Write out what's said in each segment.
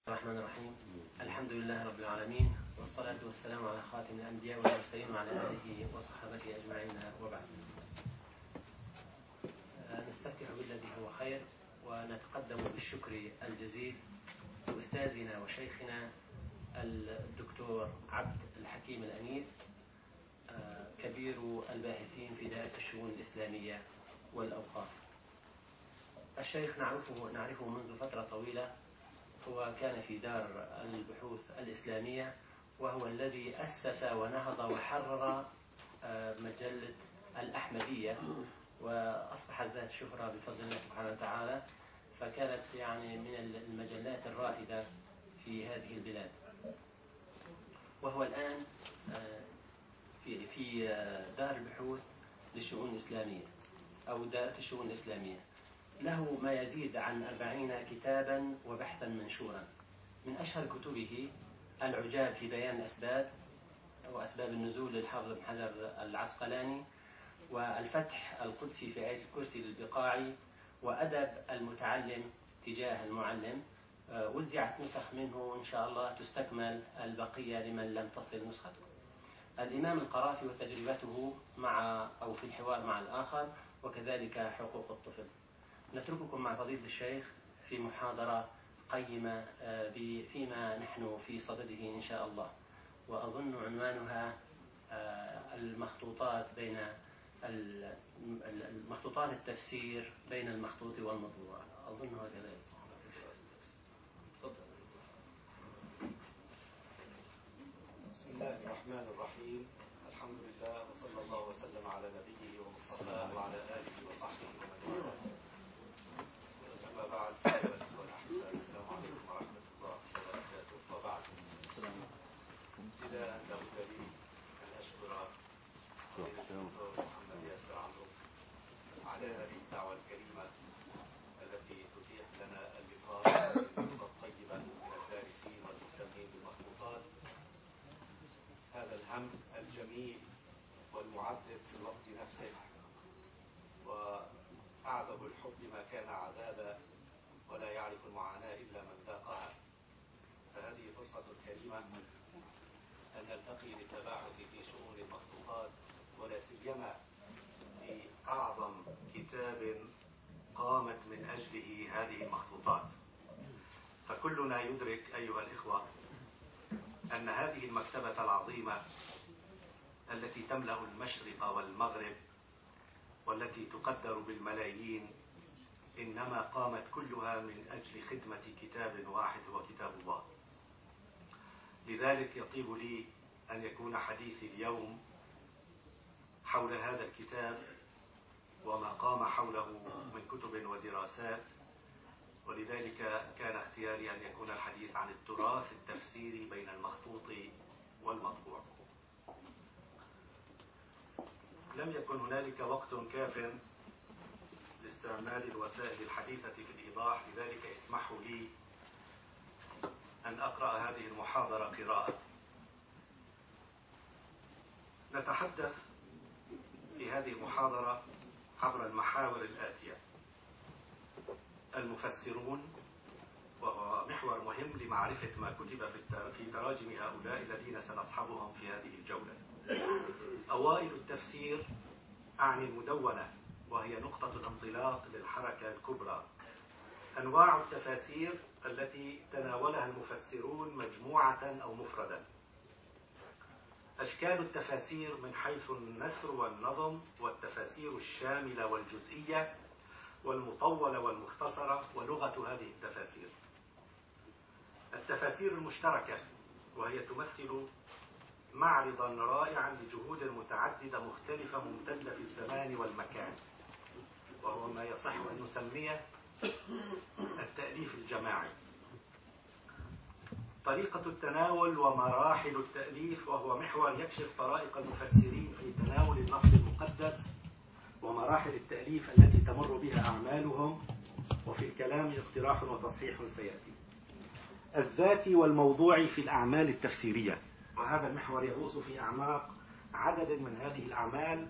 الرحمن الرحيم. الحمد لله رب العالمين، والصلاة والسلام على خاتم الأنبياء والمرسلين وعلى آله وصحبه أجمعين، وبعد. نستفتح بالذي هو خير، ونتقدم بالشكر الجزيل لأستاذنا وشيخنا الدكتور عبد الحكيم الأنيف، كبير الباحثين في دائرة الشؤون الإسلامية والأوقاف. الشيخ نعرفه منذ فترة طويلة. هو كان في دار البحوث الإسلامية، وهو الذي أسس ونهض وحرر مجلة الأحمدية، وأصبحت ذات شهرة بفضل الله سبحانه وتعالى، فكانت يعني من المجلات الرائدة في هذه البلاد. وهو الآن في دار البحوث للشؤون الإسلامية أو دائرة الشؤون الإسلامية. له ما يزيد عن 40 كتابا وبحثا منشورا. من أشهر كتبه العجاب في بيان الأسباب وأسباب النزول للحافظ بن حجر العسقلاني، والفتح القدسي في آية الكرسي للبقاعي، وأدب المتعلم تجاه المعلم. وزعت نسخ منه إن شاء الله تستكمل البقية لمن لم تصل نسخته. الإمام القرافي وتجربته في الحوار مع الآخر، وكذلك حقوق الطفل. نترككم مع فضيلة الشيخ في محاضرة قيمة فيما نحن في صدده إن شاء الله، وأظن عنوانها المخطوطات التفسير بين المخطوط والمطبوع. أظنها كذلك. بسم الله الرحمن الرحيم. الحمد لله، وصلى الله وسلم على نبيه ومصطفاه وعلى آله وصحبه ومن والاه. أما بعد، أيها الأخوة الأحباء، السلام عليكم ورحمة الله وبركاته. وبعد، ابتداء لابد لي أن أشكر الدكتور محمد ياسر عمرو على هذه الدعوة الكريمة التي تتيح لنا اللقاء الطيبة من الدارسين والمهتمين بالمخطوطات. هذا الهم الجميل والمعذب في الوقت نفسه، وأعذب الحب ما كان عذابا، ولا يعرف المعاناة إلا من ذاقها. فهذه فرصة كريمة أن نلتقي للتباحث في شؤون المخطوطات، ولا سيما في أعظم كتاب قامت من أجله هذه المخطوطات. فكلنا يدرك أيها الإخوة أن هذه المكتبة العظيمة التي تملأ المشرق والمغرب والتي تقدر بالملايين، إنما قامت كلها من أجل خدمة كتاب واحد هو كتاب الله. لذلك يطيب لي أن يكون حديثي اليوم حول هذا الكتاب وما قام حوله من كتب ودراسات، ولذلك كان اختياري أن يكون الحديث عن التراث التفسيري بين المخطوط والمطبوع. لم يكن هنالك وقت كاف لاستعمال الوسائل الحديثة في الإيضاح، لذلك اسمحوا لي أن أقرأ هذه المحاضرة قراءة. نتحدث في هذه المحاضرة عبر المحاور الآتية: المفسرون، وهو محور مهم لمعرفة ما كتب في تراجم هؤلاء الذين سنصحبهم في هذه الجولة. أوائل التفسير أعني المدونة، وهي نقطة الانطلاق للحركة الكبرى. أنواع التفاسير التي تناولها المفسرون مجموعة أو مفردا. أشكال التفاسير من حيث النثر والنظم، والتفاسير الشاملة والجزئية، والمطولة والمختصرة، ولغة هذه التفاسير. التفاسير المشتركة، وهي تمثل معرضا رائعا لجهود متعددة مختلفة ممتدة في الزمان والمكان، وهو ما يصح أن نسميه التأليف الجماعي. طريقة التناول ومراحل التأليف، وهو محور يكشف طرائق المفسرين في تناول النص المقدس، ومراحل التأليف التي تمر بها أعمالهم. وفي الكلام اقتراح وتصحيح سيأتي. الذاتي والموضوعي في الأعمال التفسيرية، وهذا المحور يغوص في أعماق عدد من هذه الأعمال،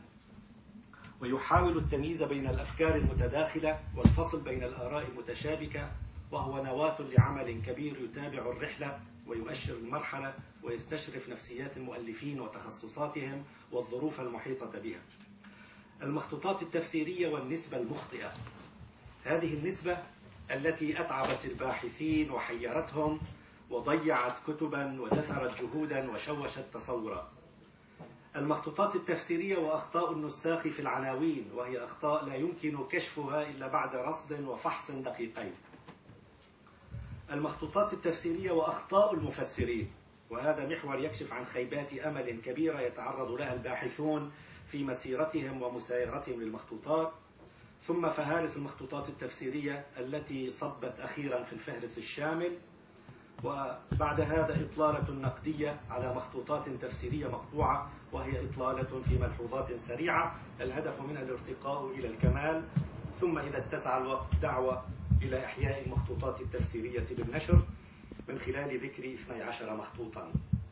ويحاول التمييز بين الأفكار المتداخلة والفصل بين الآراء المتشابكة وهو نواة لعمل كبير يتابع الرحلة ويؤشر المرحلة ويستشرف نفسيات المؤلفين وتخصصاتهم والظروف المحيطة بها. المخطوطات التفسيرية والنسبة المخطئة. هذه النسبة التي أتعبت الباحثين وحيرتهم وضيعت كتبا ودثرت جهودا وشوشت تصورا. المخطوطات التفسيرية وأخطاء النساخ في العناوين، وهي أخطاء لا يمكن كشفها إلا بعد رصد وفحص دقيقين. المخطوطات التفسيرية وأخطاء المفسرين، وهذا محور يكشف عن خيبات أمل كبيرة يتعرض لها الباحثون في مسيرتهم ومسايرتهم للمخطوطات. ثم فهارس المخطوطات التفسيرية التي صبت أخيرا في الفهرس الشامل. وبعد هذا إطلالة نقدية على مخطوطات تفسيرية مقطوعة، وهي إطلالة في ملحوظات سريعة الهدف منها الارتقاء إلى الكمال. ثم إذا اتسع الوقت دعوة إلى إحياء المخطوطات التفسيرية بالنشر من خلال ذكر 12 مخطوطا.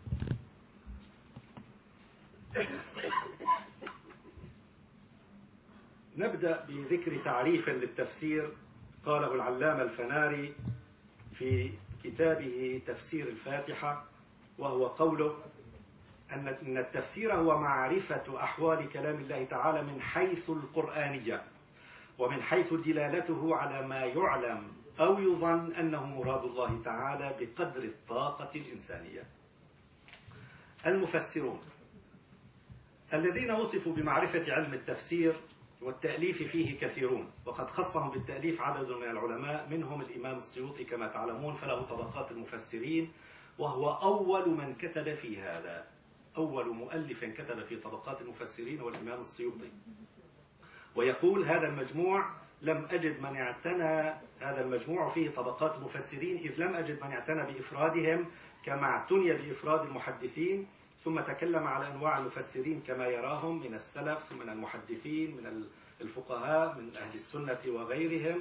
نبدأ بذكر تعريف للتفسير قاله العلامة الفناري في كتابه تفسير الفاتحة، وهو قوله أن التفسير هو معرفة أحوال كلام الله تعالى من حيث القرآنية، ومن حيث دلالته على ما يعلم أو يظن أنه مراد الله تعالى بقدر الطاقة الإنسانية. المفسرون الذين وصفوا بمعرفة علم التفسير والتأليف فيه كثيرون، وقد خصهم بالتأليف عدد من العلماء، منهم الإمام السيوطي كما تعلمون، فله طبقات المفسرين، وهو أول من كتب في هذا. أول مؤلف كتب في طبقات المفسرين هو الإمام السيوطي. ويقول: هذا المجموع لم أجد من اعتنى، هذا المجموع فيه طبقات المفسرين، إذ لم أجد من اعتنى بإفرادهم كما اعتني بإفراد المحدثين. ثم تكلم على أنواع المفسرين كما يراهم من السلف، ثم من المحدثين، من الفقهاء، من أهل السنة وغيرهم.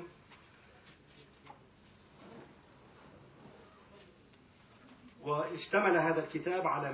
واشتمل هذا الكتاب على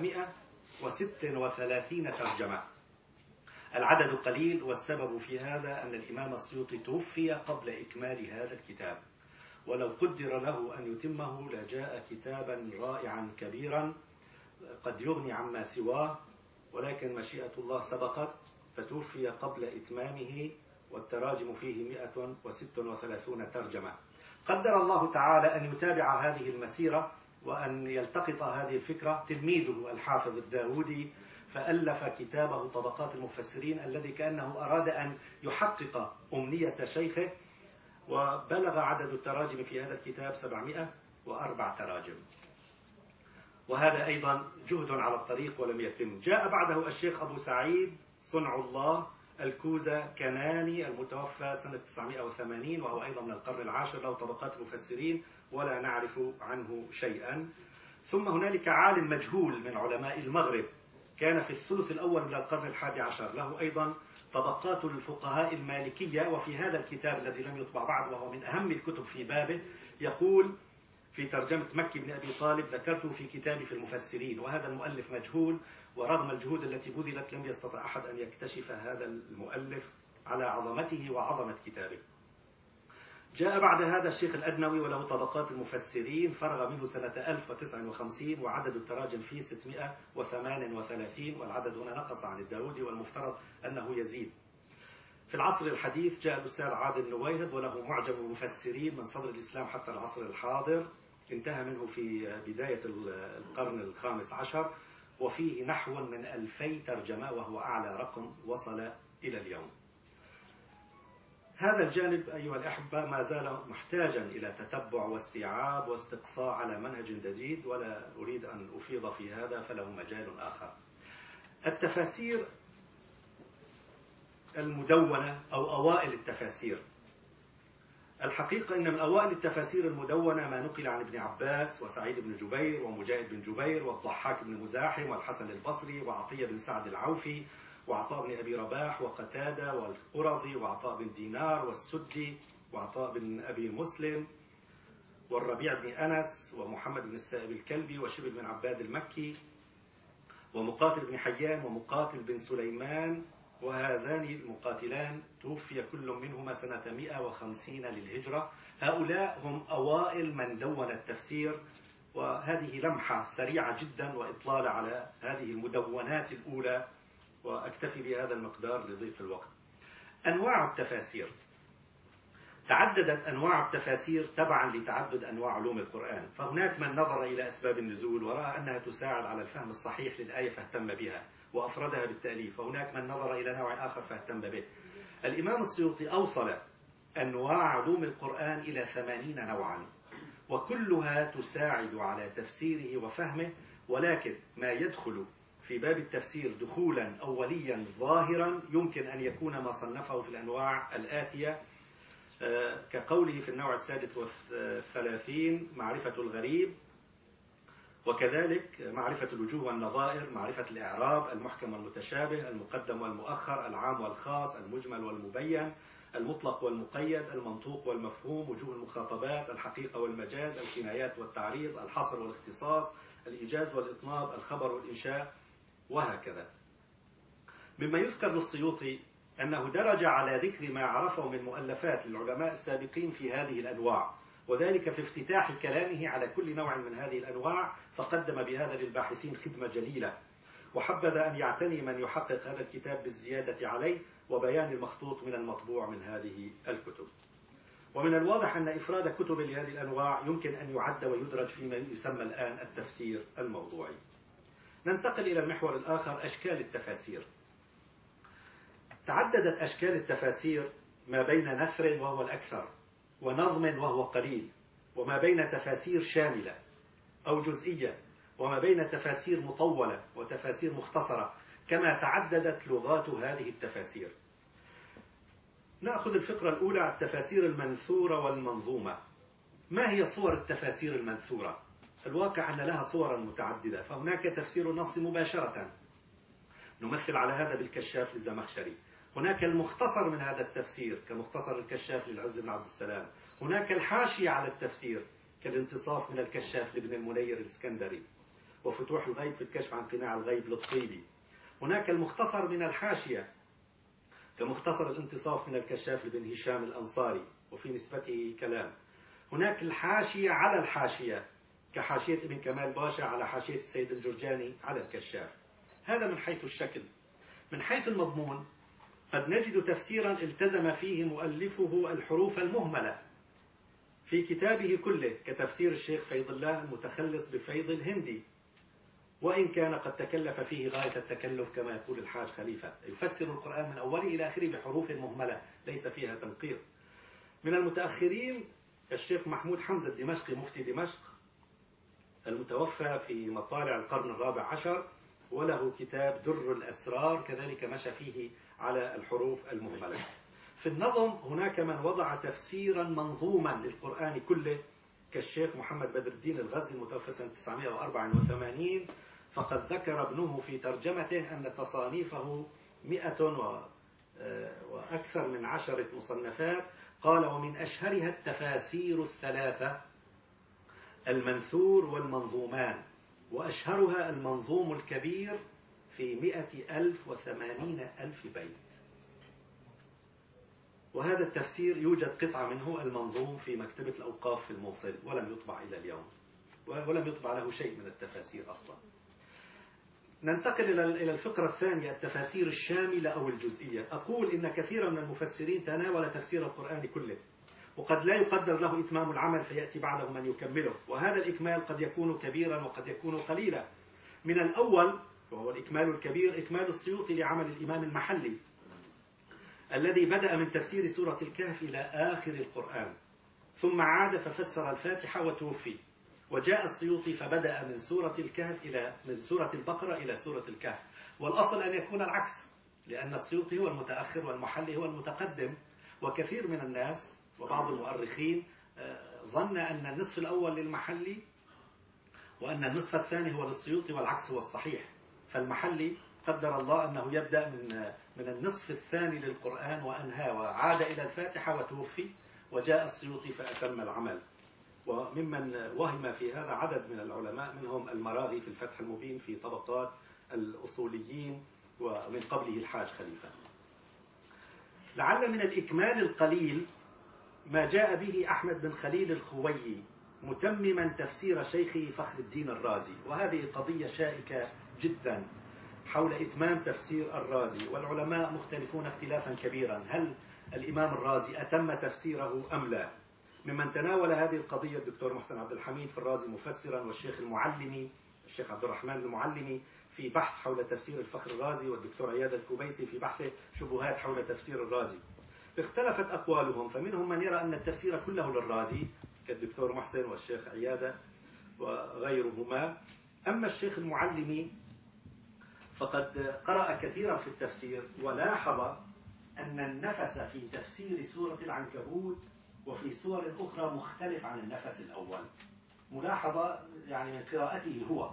136 ترجمة. العدد قليل، والسبب في هذا أن الإمام السيوطي توفي قبل إكمال هذا الكتاب، ولو قدر له أن يتمه لجاء كتابا رائعا كبيرا قد يغني عما سواه، ولكن مشيئة الله سبقت فتوفي قبل إتمامه، والتراجم فيه 136 ترجمة. قدر الله تعالى أن يتابع هذه المسيرة وأن يلتقط هذه الفكرة تلميذه الحافظ الداودي، فألف كتابه طبقات المفسرين، الذي كأنه أراد أن يحقق أمنية شيخه، وبلغ عدد التراجم في هذا الكتاب 704 تراجم. وهذا أيضا جهد على الطريق ولم يتم. جاء بعده الشيخ أبو سعيد صنع الله الكوزة كناني المتوفى سنة 980، وهو أيضا من القرن العاشر، له طبقات المفسرين ولا نعرف عنه شيئا. ثم هنالك عالم مجهول من علماء المغرب كان في الثلث الأول من القرن الحادي عشر، له أيضا طبقات الفقهاء المالكية. وفي هذا الكتاب الذي لم يطبع بعد وهو من أهم الكتب في بابه يقول في ترجمة مكي بن أبي طالب: ذكرته في كتابي في المفسرين. وهذا المؤلف مجهول، ورغم الجهود التي بذلت لم يستطع أحد أن يكتشف هذا المؤلف على عظمته وعظمة كتابه. جاء بعد هذا الشيخ الأدنوي وله طبقات المفسرين، فرغ منه سنة 1059، وعدد التراجم فيه 638، والعدد هنا نقص عن الداودي والمفترض أنه يزيد. في العصر الحديث جاء الأستاذ عادل نويهد وله معجم المفسرين من صدر الإسلام حتى العصر الحاضر، انتهى منه في بداية القرن الخامس عشر، وفيه نحو من 2000 ترجمة، وهو أعلى رقم وصل إلى اليوم. هذا الجانب أيها الأحبة ما زال محتاجا إلى تتبع واستيعاب واستقصاء على منهج جديد، ولا أريد أن أفيض في هذا، فله مجال آخر. التفاسير المدونة أو أوائل التفاسير. الحقيقة أن من أوائل التفاسير المدونة ما نقل عن ابن عباس وسعيد بن جبير ومجاهد بن جبير والضحاك بن مزاحم والحسن البصري وعطية بن سعد العوفي وعطاء بن أبي رباح وقتادة والقرظي وعطاء بن دينار والسدي وعطاء بن أبي مسلم والربيع بن أنس ومحمد بن السائب الكلبي وشبل بن عباد المكي ومقاتل بن حيان ومقاتل بن سليمان وهذان المقاتلان توفي كل منهما سنة 150 للهجرة. هؤلاء هم أوائل من دون التفسير، وهذه لمحة سريعة جدا وإطلالة على هذه المدونات الأولى، وأكتفي بهذا المقدار لضيق الوقت. أنواع التفاسير. تعددت أنواع التفاسير تبعا لتعدد أنواع علوم القرآن، فهناك من نظر إلى أسباب النزول ورأى أنها تساعد على الفهم الصحيح للآية فاهتم بها وأفردها بالتأليف، وهناك من نظر إلى نوع آخر فاهتم به. الإمام السيوطي أوصل أنواع علوم القرآن إلى 80 نوعا، وكلها تساعد على تفسيره وفهمه، ولكن ما يدخل في باب التفسير دخولا أوليا ظاهرا يمكن أن يكون ما صنفه في الأنواع الآتية، كقوله في النوع 36 معرفة الغريب، وكذلك معرفة الوجوه والنظائر، معرفة الإعراب، المحكم والمتشابه، المقدم والمؤخر، العام والخاص، المجمل والمبين، المطلق والمقيد، المنطوق والمفهوم، وجوه المخاطبات، الحقيقة والمجاز، الكنايات والتعريض، الحصر والاختصاص، الإيجاز والإطناب، الخبر والإنشاء، وهكذا. مما يذكر للسيوطي أنه درج على ذكر ما عرفه من مؤلفات للعلماء السابقين في هذه الأنواع، وذلك في افتتاح كلامه على كل نوع من هذه الأنواع، فقدم بهذا للباحثين خدمة جليلة، وحبذ أن يعتني من يحقق هذا الكتاب بالزيادة عليه وبيان المخطوط من المطبوع من هذه الكتب. ومن الواضح أن إفراد كتب لهذه الأنواع يمكن أن يعد ويدرج فيما يسمى الآن التفسير الموضوعي. ننتقل إلى المحور الآخر، أشكال التفاسير. تعددت أشكال التفاسير ما بين نثر وهو الأكثر، ونظم وهو قليل، وما بين تفاسير شاملة أو جزئية، وما بين تفاسير مطولة وتفاسير مختصرة، كما تعددت لغات هذه التفاسير. نأخذ الفقرة الأولى، التفاسير المنثورة والمنظومة. ما هي صور التفاسير المنثورة؟ الواقع أن لها صورا متعددة، فهناك تفسير النص مباشرة، نمثل على هذا بالكشاف للزمخشري. هناك المختصر من هذا التفسير كمختصر الكشاف للعز بن عبد السلام. هناك الحاشية على التفسير كالانتصاف من الكشاف لابن المنير الإسكندري، وفتوح الغيب في الكشف عن قناع الغيب للطيبي. هناك المختصر من الحاشية كمختصر الانتصاف من الكشاف لابن هشام الأنصاري، وفي نسبته كلام. هناك الحاشية على الحاشية كحاشية ابن كمال باشا على حاشية السيد الجرجاني على الكشاف. هذا من حيث الشكل. من حيث المضمون قد نجد تفسيرا التزم فيه مؤلفه الحروف المهملة في كتابه كله، كتفسير الشيخ فيض الله المتخلص بفيض الهندي، وإن كان قد تكلف فيه غاية التكلف كما يقول الحاج خليفة، يفسر القرآن من أوله إلى آخره بحروف مهملة ليس فيها تنقير. من المتأخرين الشيخ محمود حمزة الدمشقي مفتي دمشق المتوفى في مطالع القرن الرابع عشر، وله كتاب در الأسرار كذلك مشى فيه على الحروف المهملة. في النظم هناك من وضع تفسيرا منظوما للقرآن كله كالشيخ محمد بدر الدين الغزي المتوفى سنة 984، فقد ذكر ابنه في ترجمته أن تصانيفه 100 وأكثر من 10 مصنفات. قال: ومن أشهرها التفاسير الثلاثة المنثور والمنظومان، وأشهرها المنظوم الكبير في 180,000 بيت. وهذا التفسير يوجد قطعة منه المنظوم في مكتبة الأوقاف في الموصل، ولم يطبع إلى اليوم، ولم يطبع له شيء من التفاسير أصلا. ننتقل إلى الفقرة الثانية، التفاسير الشاملة أو الجزئية. أقول إن كثيرا من المفسرين تناول تفسير القرآن كله، وقد لا يقدر له إتمام العمل فيأتي بعده من يكمله، وهذا الإكمال قد يكون كبيرا وقد يكون قليلا. من الأول وهو الإكمال الكبير إكمال السيوطي لعمل الإمام المحلي الذي بدأ من تفسير سورة الكهف إلى آخر القرآن، ثم عاد ففسر الفاتحة وتوفي، وجاء السيوطي فبدأ من سورة الكهف من سورة البقرة إلى سورة الكهف. والأصل أن يكون العكس، لأن السيوطي هو المتأخر والمحلي هو المتقدم. وكثير من الناس وبعض المؤرخين ظن أن النصف الأول للمحلي وأن النصف الثاني هو للسيوطي، والعكس هو الصحيح. فالمحلي قدر الله أنه يبدأ من النصف الثاني للقرآن وأنهى وعاد إلى الفاتحة وتوفي، وجاء السيوطي فأتم العمل. وممن وهم في هذا عدد من العلماء، منهم المراغي في الفتح المبين في طبقات الأصوليين، ومن قبله الحاج خليفة. لعل من الإكمال القليل ما جاء به أحمد بن خليل الخويي متمما تفسير شيخه فخر الدين الرازي، وهذه قضية شائكة جدا حول إتمام تفسير الرازي، والعلماء مختلفون اختلافا كبيرا، هل الإمام الرازي أتم تفسيره أم لا؟ ممن تناول هذه القضية الدكتور محسن عبد الحميد في الرازي مفسرا، والشيخ المعلمي الشيخ عبد الرحمن المعلمي في بحث حول تفسير الفخر الرازي، والدكتور عياد الكوبيسي في بحثه شبهات حول تفسير الرازي. اختلفت أقوالهم، فمنهم من يرى أن التفسير كله للرازي كالدكتور محسن والشيخ عيادة وغيرهما. أما الشيخ المعلمي فقد قرأ كثيرا في التفسير، ولاحظ أن النفس في تفسير سورة العنكبوت وفي سور أخرى مختلف عن النفس الأول، ملاحظة يعني من قراءته هو.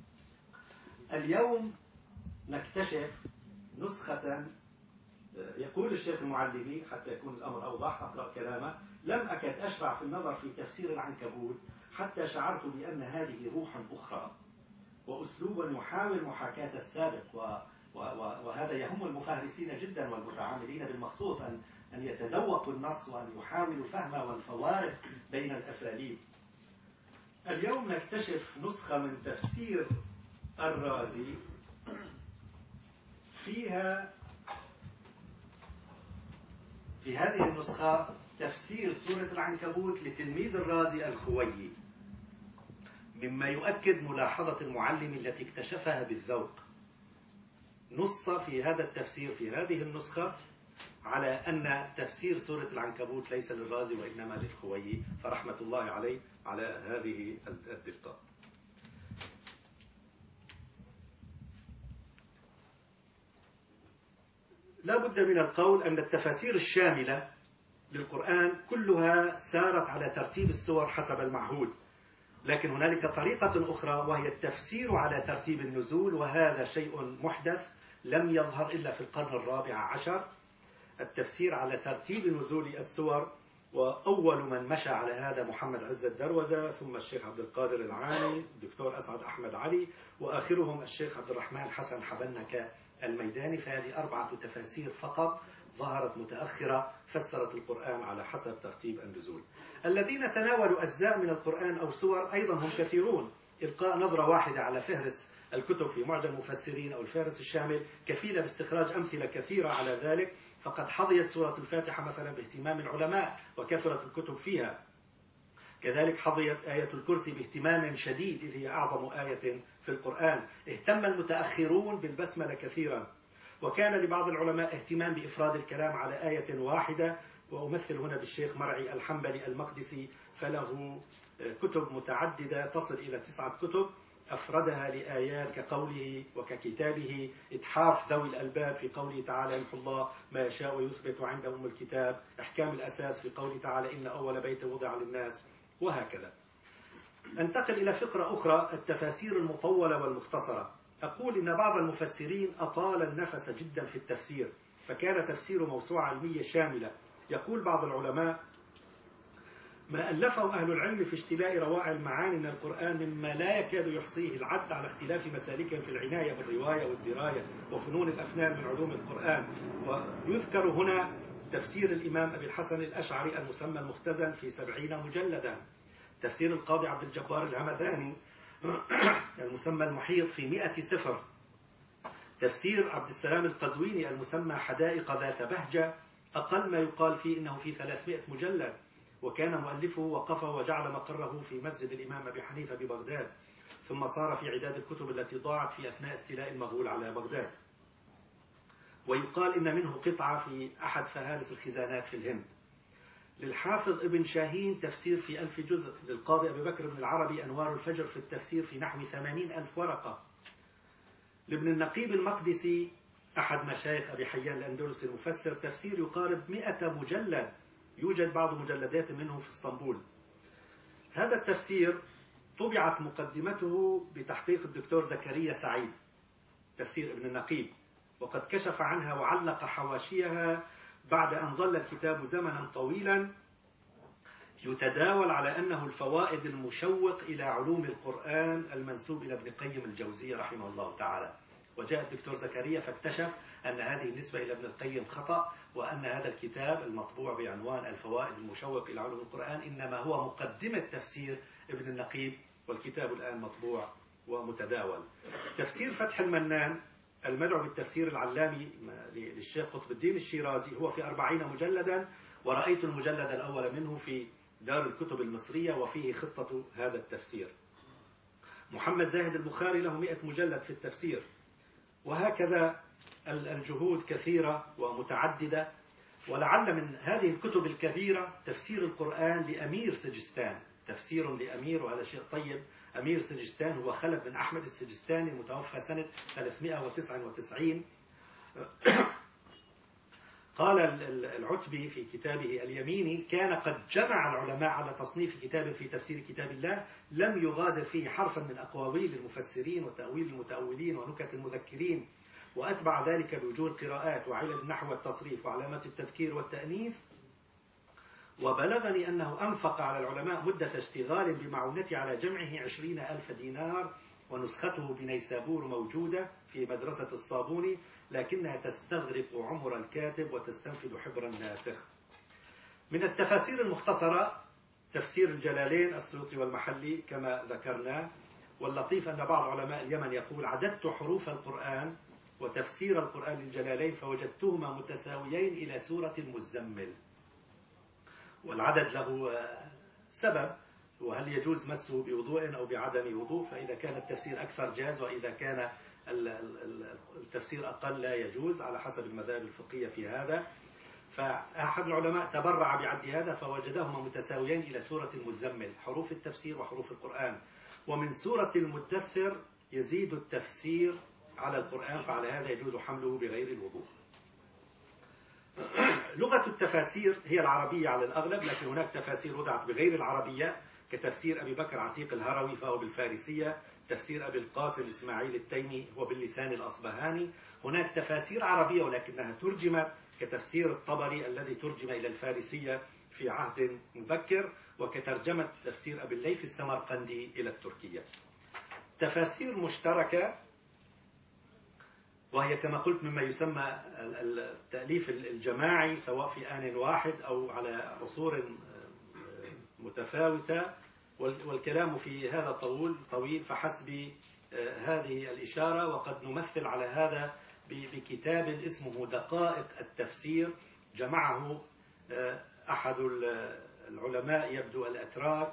اليوم نكتشف نسخة، يقول الشيخ المعلمي حتى يكون الأمر أوضح أقرأ كلامه: لم أكد أشرع في النظر في تفسير العنكبوت حتى شعرت بأن هذه روح أخرى وأسلوب يحاول محاكاة السابق، وهذا يهم المفهرسين جدا والمتعاملين بالمخطوط أن يتذوقوا النص وأن يحاولوا فهمه والفوارق بين الأساليب. اليوم نكتشف نسخة من تفسير الرازي فيها في هذه النسخة تفسير سورة العنكبوت لتلميذ الرازي الخويي، مما يؤكد ملاحظة المعلم التي اكتشفها بالذوق. نص في هذا التفسير في هذه النسخة على أن تفسير سورة العنكبوت ليس للرازي وإنما للخويي، فرحمة الله عليه على هذه الدقة. لا بد من القول أن التفاسير الشاملة للقرآن كلها سارت على ترتيب السور حسب المعهود، لكن هنالك طريقة أخرى وهي التفسير على ترتيب النزول، وهذا شيء محدث لم يظهر إلا في القرن الرابع عشر، التفسير على ترتيب نزول السور. وأول من مشى على هذا محمد عز الدروزة، ثم الشيخ عبد القادر العاني، الدكتور أسعد أحمد علي، وآخرهم الشيخ عبد الرحمن حسن حبنك الميداني. فهذه 4 تفاسير فقط ظهرت متأخرة فسرت القرآن على حسب ترتيب النزول. الذين تناولوا أجزاء من القرآن أو سور أيضا هم كثيرون. إلقاء نظرة واحدة على فهرس الكتب في معجم المفسرين أو الفهرس الشامل كفيلة باستخراج أمثلة كثيرة على ذلك، فقد حظيت سورة الفاتحة مثلا باهتمام العلماء وكثرت الكتب فيها. كذلك حظيت آية الكرسي باهتمام شديد، إذ هي أعظم آية في القرآن. اهتم المتأخرون بالبسملة كثيرا، وكان لبعض العلماء اهتمام بإفراد الكلام على آية واحدة، وأمثل هنا بالشيخ مرعي الحنبلي المقدسي، فله كتب متعددة تصل إلى 9 كتب أفردها لآيات كقوله وككتابه إتحاف ذوي الألباب في قوله تعالى يمحو الله ما يشاء ويثبت عندهم الكتاب، إحكام الأساس في قوله تعالى إن أول بيت وضع للناس، وهكذا. أنتقل إلى فقرة أخرى، التفاسير المطولة والمختصرة. أقول إن بعض المفسرين أطال النفس جدا في التفسير، فكان تفسير موسوعة علمية شاملة. يقول بعض العلماء: ما ألفه أهل العلم في اشتلاء روائع المعاني من القرآن مما لا يكاد يحصيه العد على اختلاف مسالكهم في العناية بالرواية والدراية وفنون الأفنان من علوم القرآن. ويذكر هنا تفسير الإمام أبي الحسن الأشعري المسمى المختزن في 70 مجلدا، تفسير القاضي عبد الجبار الهمداني المسمى المحيط في 100 سفر، تفسير عبد السلام القزويني المسمى حدائق ذات بهجة أقل ما يقال فيه إنه في 300 مجلد، وكان مؤلفه وقفه وجعل مقره في مسجد الإمام أبي حنيفة ببغداد، ثم صار في عداد الكتب التي ضاعت في أثناء استيلاء المغول على بغداد. ويقال إن منه قطعة في أحد فهارس الخزانات في الهند. للحافظ ابن شاهين تفسير في 1000 جزء، للقاضي أبي بكر بن العربي أنوار الفجر في التفسير في نحو 80,000 ورقة، لابن النقيب المقدسي أحد مشايخ أبي حيان الأندلسي المفسر تفسير يقارب 100 مجلد، يوجد بعض مجلدات منه في اسطنبول. هذا التفسير طبعت مقدمته بتحقيق الدكتور زكريا سعيد، تفسير ابن النقيب، وقد كشف عنها وعلق حواشيها بعد أن ظل الكتاب زمنا طويلا يتداول على أنه الفوائد المشوق إلى علوم القرآن المنسوب إلى ابن قيم الجوزية رحمه الله تعالى. وجاء الدكتور زكريا فاكتشف أن هذه النسبة إلى ابن القيم خطأ، وأن هذا الكتاب المطبوع بعنوان الفوائد المشوق إلى علوم القرآن إنما هو مقدمة تفسير ابن النقيب، والكتاب الآن مطبوع ومتداول. تفسير فتح المنان المدعو بالتفسير العلامي للشيخ قطب الدين الشيرازي هو في 40 مجلدا، ورأيت المجلد الأول منه في دار الكتب المصرية وفيه خطة هذا التفسير. محمد زاهد البخاري له 100 مجلد في التفسير. وهكذا الجهود كثيرة ومتعددة. ولعل من هذه الكتب الكبيرة تفسير القرآن لأمير سجستان، تفسير لأمير، وهذا شيء طيب. أمير سجستان هو خلف بن أحمد السجستاني المتوفى سنة 399. قال العتبي في كتابه اليميني: كان قد جمع العلماء على تصنيف كتاب في تفسير كتاب الله لم يغادر فيه حرفا من أقاويل المفسرين وتأويل المتأولين ونكت المذكرين، وأتبع ذلك بوجوه القراءات وعلل النحو والتصريف وعلامات التذكير والتأنيث. وبلغني أنه أنفق على العلماء مدة اشتغال بمعونته على جمعه 20,000 دينار، ونسخته بنيسابور موجودة في مدرسة الصابوني، لكنها تستغرق عمر الكاتب وتستنفد حبر الناسخ. من التفاسير المختصرة تفسير الجلالين السيوطي والمحلي كما ذكرنا. واللطيف أن بعض علماء اليمن يقول: عددت حروف القرآن وتفسير القرآن للجلالين فوجدتهما متساويين إلى سورة المزمل. والعدد له سبب، وهل يجوز مسه بوضوء أو بعدم وضوء؟ فإذا كان التفسير أكثر جاز، وإذا كان التفسير أقل لا يجوز، على حسب المذاهب الفقهية في هذا. فأحد العلماء تبرع بعد هذا فوجدهما متساويين إلى سورة المزمل، حروف التفسير وحروف القرآن. ومن سورة المدثر يزيد التفسير على القرآن، فعلى هذا يجوز حمله بغير الوضوء. لغة التفاسير هي العربية على الأغلب، لكن هناك تفاسير وضعت بغير العربية كتفسير أبي بكر عتيق الهروي فهو بالفارسية، تفسير أبي القاسم إسماعيل التيمي هو باللسان الأصبهاني. هناك تفاسير عربية ولكنها ترجمت كتفسير الطبري الذي ترجم إلى الفارسية في عهد مبكر، وكترجمة تفسير أبي الليث السمرقندي إلى التركية. تفاسير مشتركة، وهي كما قلت مما يسمى التأليف الجماعي، سواء في آن واحد أو على عصور متفاوتة، والكلام في هذا طويل فحسب هذه الإشارة. وقد نمثل على هذا بكتاب اسمه دقائق التفسير، جمعه أحد العلماء يبدو الأتراك،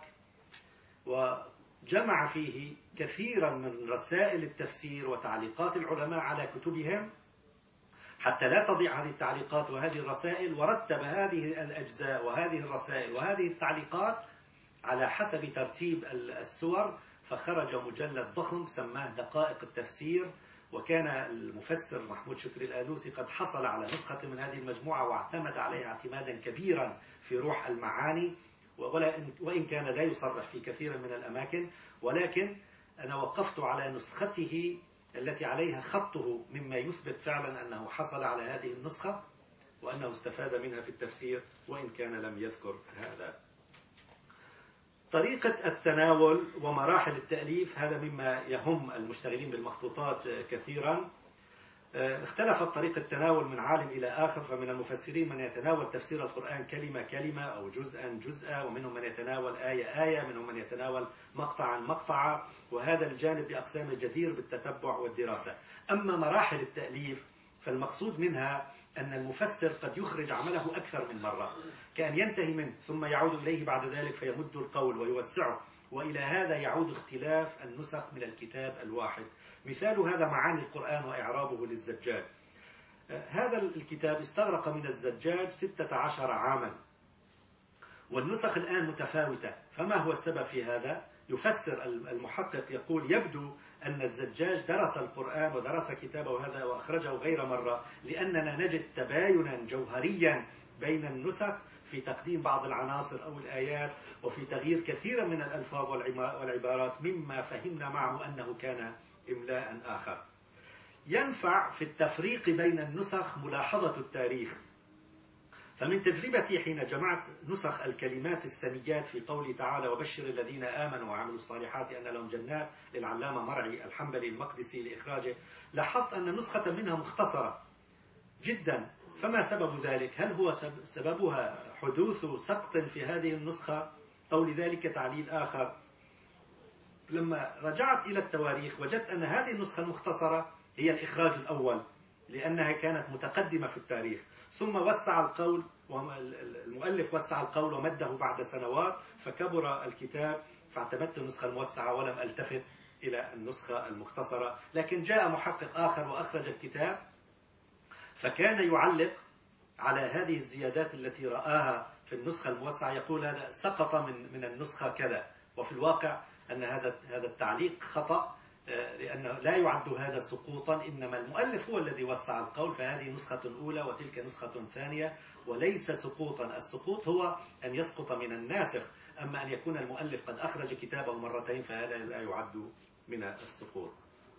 وجمع فيه كثيرا من رسائل التفسير وتعليقات العلماء على كتبهم حتى لا تضيع هذه التعليقات وهذه الرسائل، ورتب هذه الأجزاء وهذه الرسائل وهذه التعليقات على حسب ترتيب السور، فخرج مجلد ضخم سماه دقائق التفسير. وكان المفسر محمود شكري الآلوسي قد حصل على نسخة من هذه المجموعة واعتمد عليها اعتمادا كبيرا في روح المعاني، وإن كان لا يصرح في كثير من الأماكن، ولكن أنا وقفت على نسخته التي عليها خطه مما يثبت فعلا أنه حصل على هذه النسخة وأنه استفاد منها في التفسير، وإن كان لم يذكر هذا. طريقة التناول ومراحل التأليف هذا مما يهم المشتغلين بالمخطوطات كثيرا. اختلفت طريقة التناول من عالم إلى آخر، فمن المفسرين من يتناول تفسير القرآن كلمة كلمة أو جزءا جزءا، ومنهم من يتناول آية آية، منهم من يتناول مقطعا مقطعا، وهذا الجانب بأقسام الجدير بالتتبع والدراسة. أما مراحل التأليف فالمقصود منها أن المفسر قد يخرج عمله أكثر من مرة، كأن ينتهي منه ثم يعود إليه بعد ذلك فيمد القول ويوسعه، وإلى هذا يعود اختلاف النسخ من الكتاب الواحد. مثال هذا معاني القرآن وإعرابه للزجاج. هذا الكتاب استغرق من الزجاج 16 عاما، والنسخ الآن متفاوتة. فما هو السبب في هذا؟ يفسر المحقق يقول: يبدو أن الزجاج درس القرآن ودرس كتابه هذا وأخرجه غير مرة، لأننا نجد تباينا جوهريا بين النسخ في تقديم بعض العناصر أو الآيات، وفي تغيير كثيرا من الألفاظ والعبارات، مما فهمنا معه أنه كان إملاء آخر. ينفع في التفريق بين النسخ ملاحظة التاريخ، فمن تجربتي حين جمعت نسخ الكلمات السنيات في قوله تعالى وبشر الذين آمنوا وعملوا الصالحات أن لهم جنات للعلامة مرعي الحنبلي المقدسي لإخراجه، لاحظت أن نسخة منها مختصرة جدا. فما سبب ذلك؟ هل هو سببها حدوث سقط في هذه النسخة أو لذلك تعليل آخر؟ لما رجعت إلى التواريخ وجدت أن هذه النسخة المختصرة هي الإخراج الأول لأنها كانت متقدمة في التاريخ، ثم وسع القول، المؤلف وسع القول ومده بعد سنوات فكبر الكتاب فاعتمدت النسخة الموسعة ولم ألتفت إلى النسخة المختصرة. لكن جاء محقق آخر وأخرج الكتاب فكان يعلق على هذه الزيادات التي رآها في النسخة الموسعة، يقول هذا سقط من النسخة كذا، وفي الواقع أن هذا التعليق خطأ، لأنه لا يعد هذا سقوطا، إنما المؤلف هو الذي وسع القول، فهذه نسخة أولى وتلك نسخة ثانية وليس سقوطا. السقوط هو أن يسقط من الناسخ، أما أن يكون المؤلف قد أخرج كتابه مرتين فهذا لا يعد من السقوط.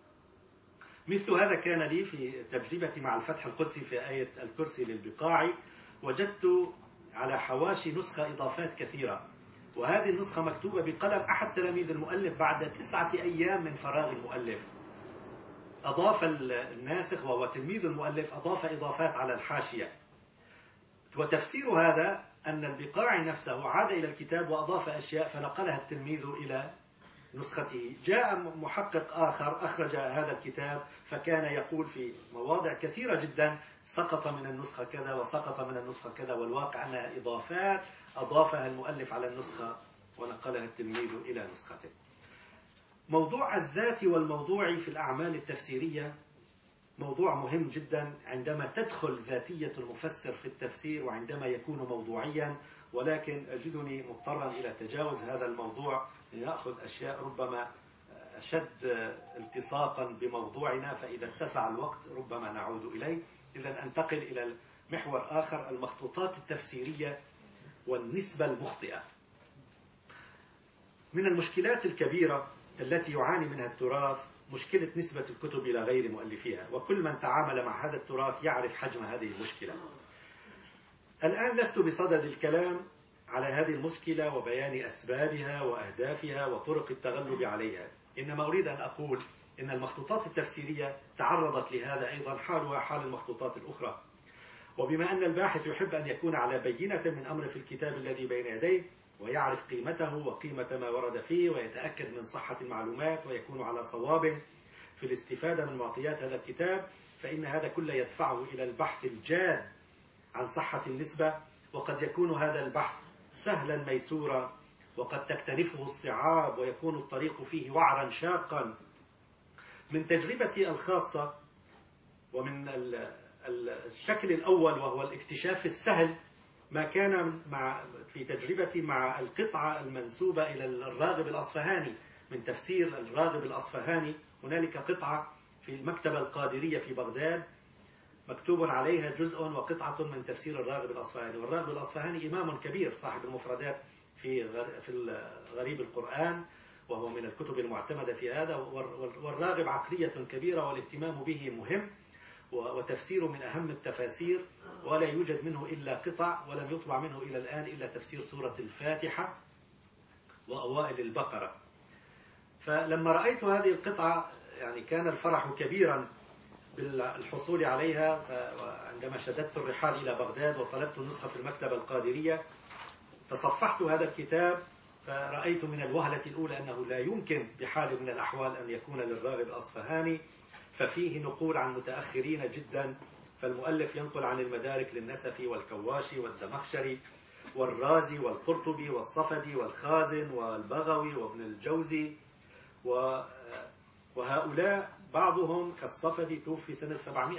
مثل هذا كان لي في تجربتي مع الفتح القدسي في آية الكرسي للبقاعي، وجدت على حواشي نسخة إضافات كثيرة، وهذه النسخة مكتوبة بقلم أحد تلاميذ المؤلف بعد 9 أيام من فراغ المؤلف. أضاف الناسخ وهو تلميذ المؤلف أضاف إضافات على الحاشية، وتفسير هذا أن البقاعي نفسه عاد إلى الكتاب وأضاف أشياء فنقلها التلميذ إلى نسخته. جاء محقق آخر أخرج هذا الكتاب فكان يقول في مواضع كثيرة جدا سقط من النسخة كذا وسقط من النسخة كذا، والواقع أنها إضافات أضافها المؤلف على النسخة ونقلها التلميذ إلى نسخته. موضوع الذات والموضوع في الأعمال التفسيرية موضوع مهم جدا عندما تدخل ذاتية المفسر في التفسير وعندما يكون موضوعيا، ولكن أجدني مضطرا إلى تجاوز هذا الموضوع لنأخذ أشياء ربما أشد التصاقا بموضوعنا، فإذا اتسع الوقت ربما نعود إليه. إذن أنتقل إلى محور آخر، المخطوطات التفسيرية والنسبة المخطئة. من المشكلات الكبيرة التي يعاني منها التراث مشكلة نسبة الكتب إلى غير مؤلفيها، وكل من تعامل مع هذا التراث يعرف حجم هذه المشكلة. الآن لست بصدد الكلام على هذه المشكلة وبيان أسبابها وأهدافها وطرق التغلب عليها، إنما أريد أن أقول إن المخطوطات التفسيرية تعرضت لهذا أيضا، حالها حال المخطوطات الأخرى. وبما أن الباحث يحب أن يكون على بينة من أمر في الكتاب الذي بين يديه ويعرف قيمته وقيمة ما ورد فيه ويتأكد من صحة المعلومات ويكون على صواب في الاستفادة من معطيات هذا الكتاب، فإن هذا كله يدفعه إلى البحث الجاد عن صحة النسبة، وقد يكون هذا البحث سهلا ميسورا وقد تكتنفه الصعاب ويكون الطريق فيه وعرا شاقا. من تجربتي الخاصة ومن الشكل الأول وهو الاكتشاف السهل ما كان في تجربتي مع القطعة المنسوبة إلى الراغب الأصفهاني من تفسير الراغب الأصفهاني. هنالك قطعة في المكتبة القادرية في بغداد مكتوب عليها جزء وقطعة من تفسير الراغب الأصفهاني، والراغب الأصفهاني إمام كبير صاحب المفردات في غريب القرآن وهو من الكتب المعتمدة في هذا، والراغب عقلية كبيرة والاهتمام به مهم وتفسيره من أهم التفاسير، ولا يوجد منه إلا قطع ولم يطبع منه إلى الآن إلا تفسير سورة الفاتحة وأوائل البقرة. فلما رأيت هذه القطعة يعني كان الفرح كبيرا بالحصول عليها، وعندما شددت الرحال إلى بغداد وطلبت النسخة في المكتبة القادرية تصفحت هذا الكتاب فرأيت من الوهلة الأولى أنه لا يمكن بحال من الأحوال أن يكون للراغب الأصفهاني، ففيه نقول عن متأخرين جدا، فالمؤلف ينقل عن المدارك للنسفي والكواشي والزمخشري والرازي والقرطبي والصفدي والخازن والبغوي وابن الجوزي، وهؤلاء بعضهم كالصفدي توفي سنة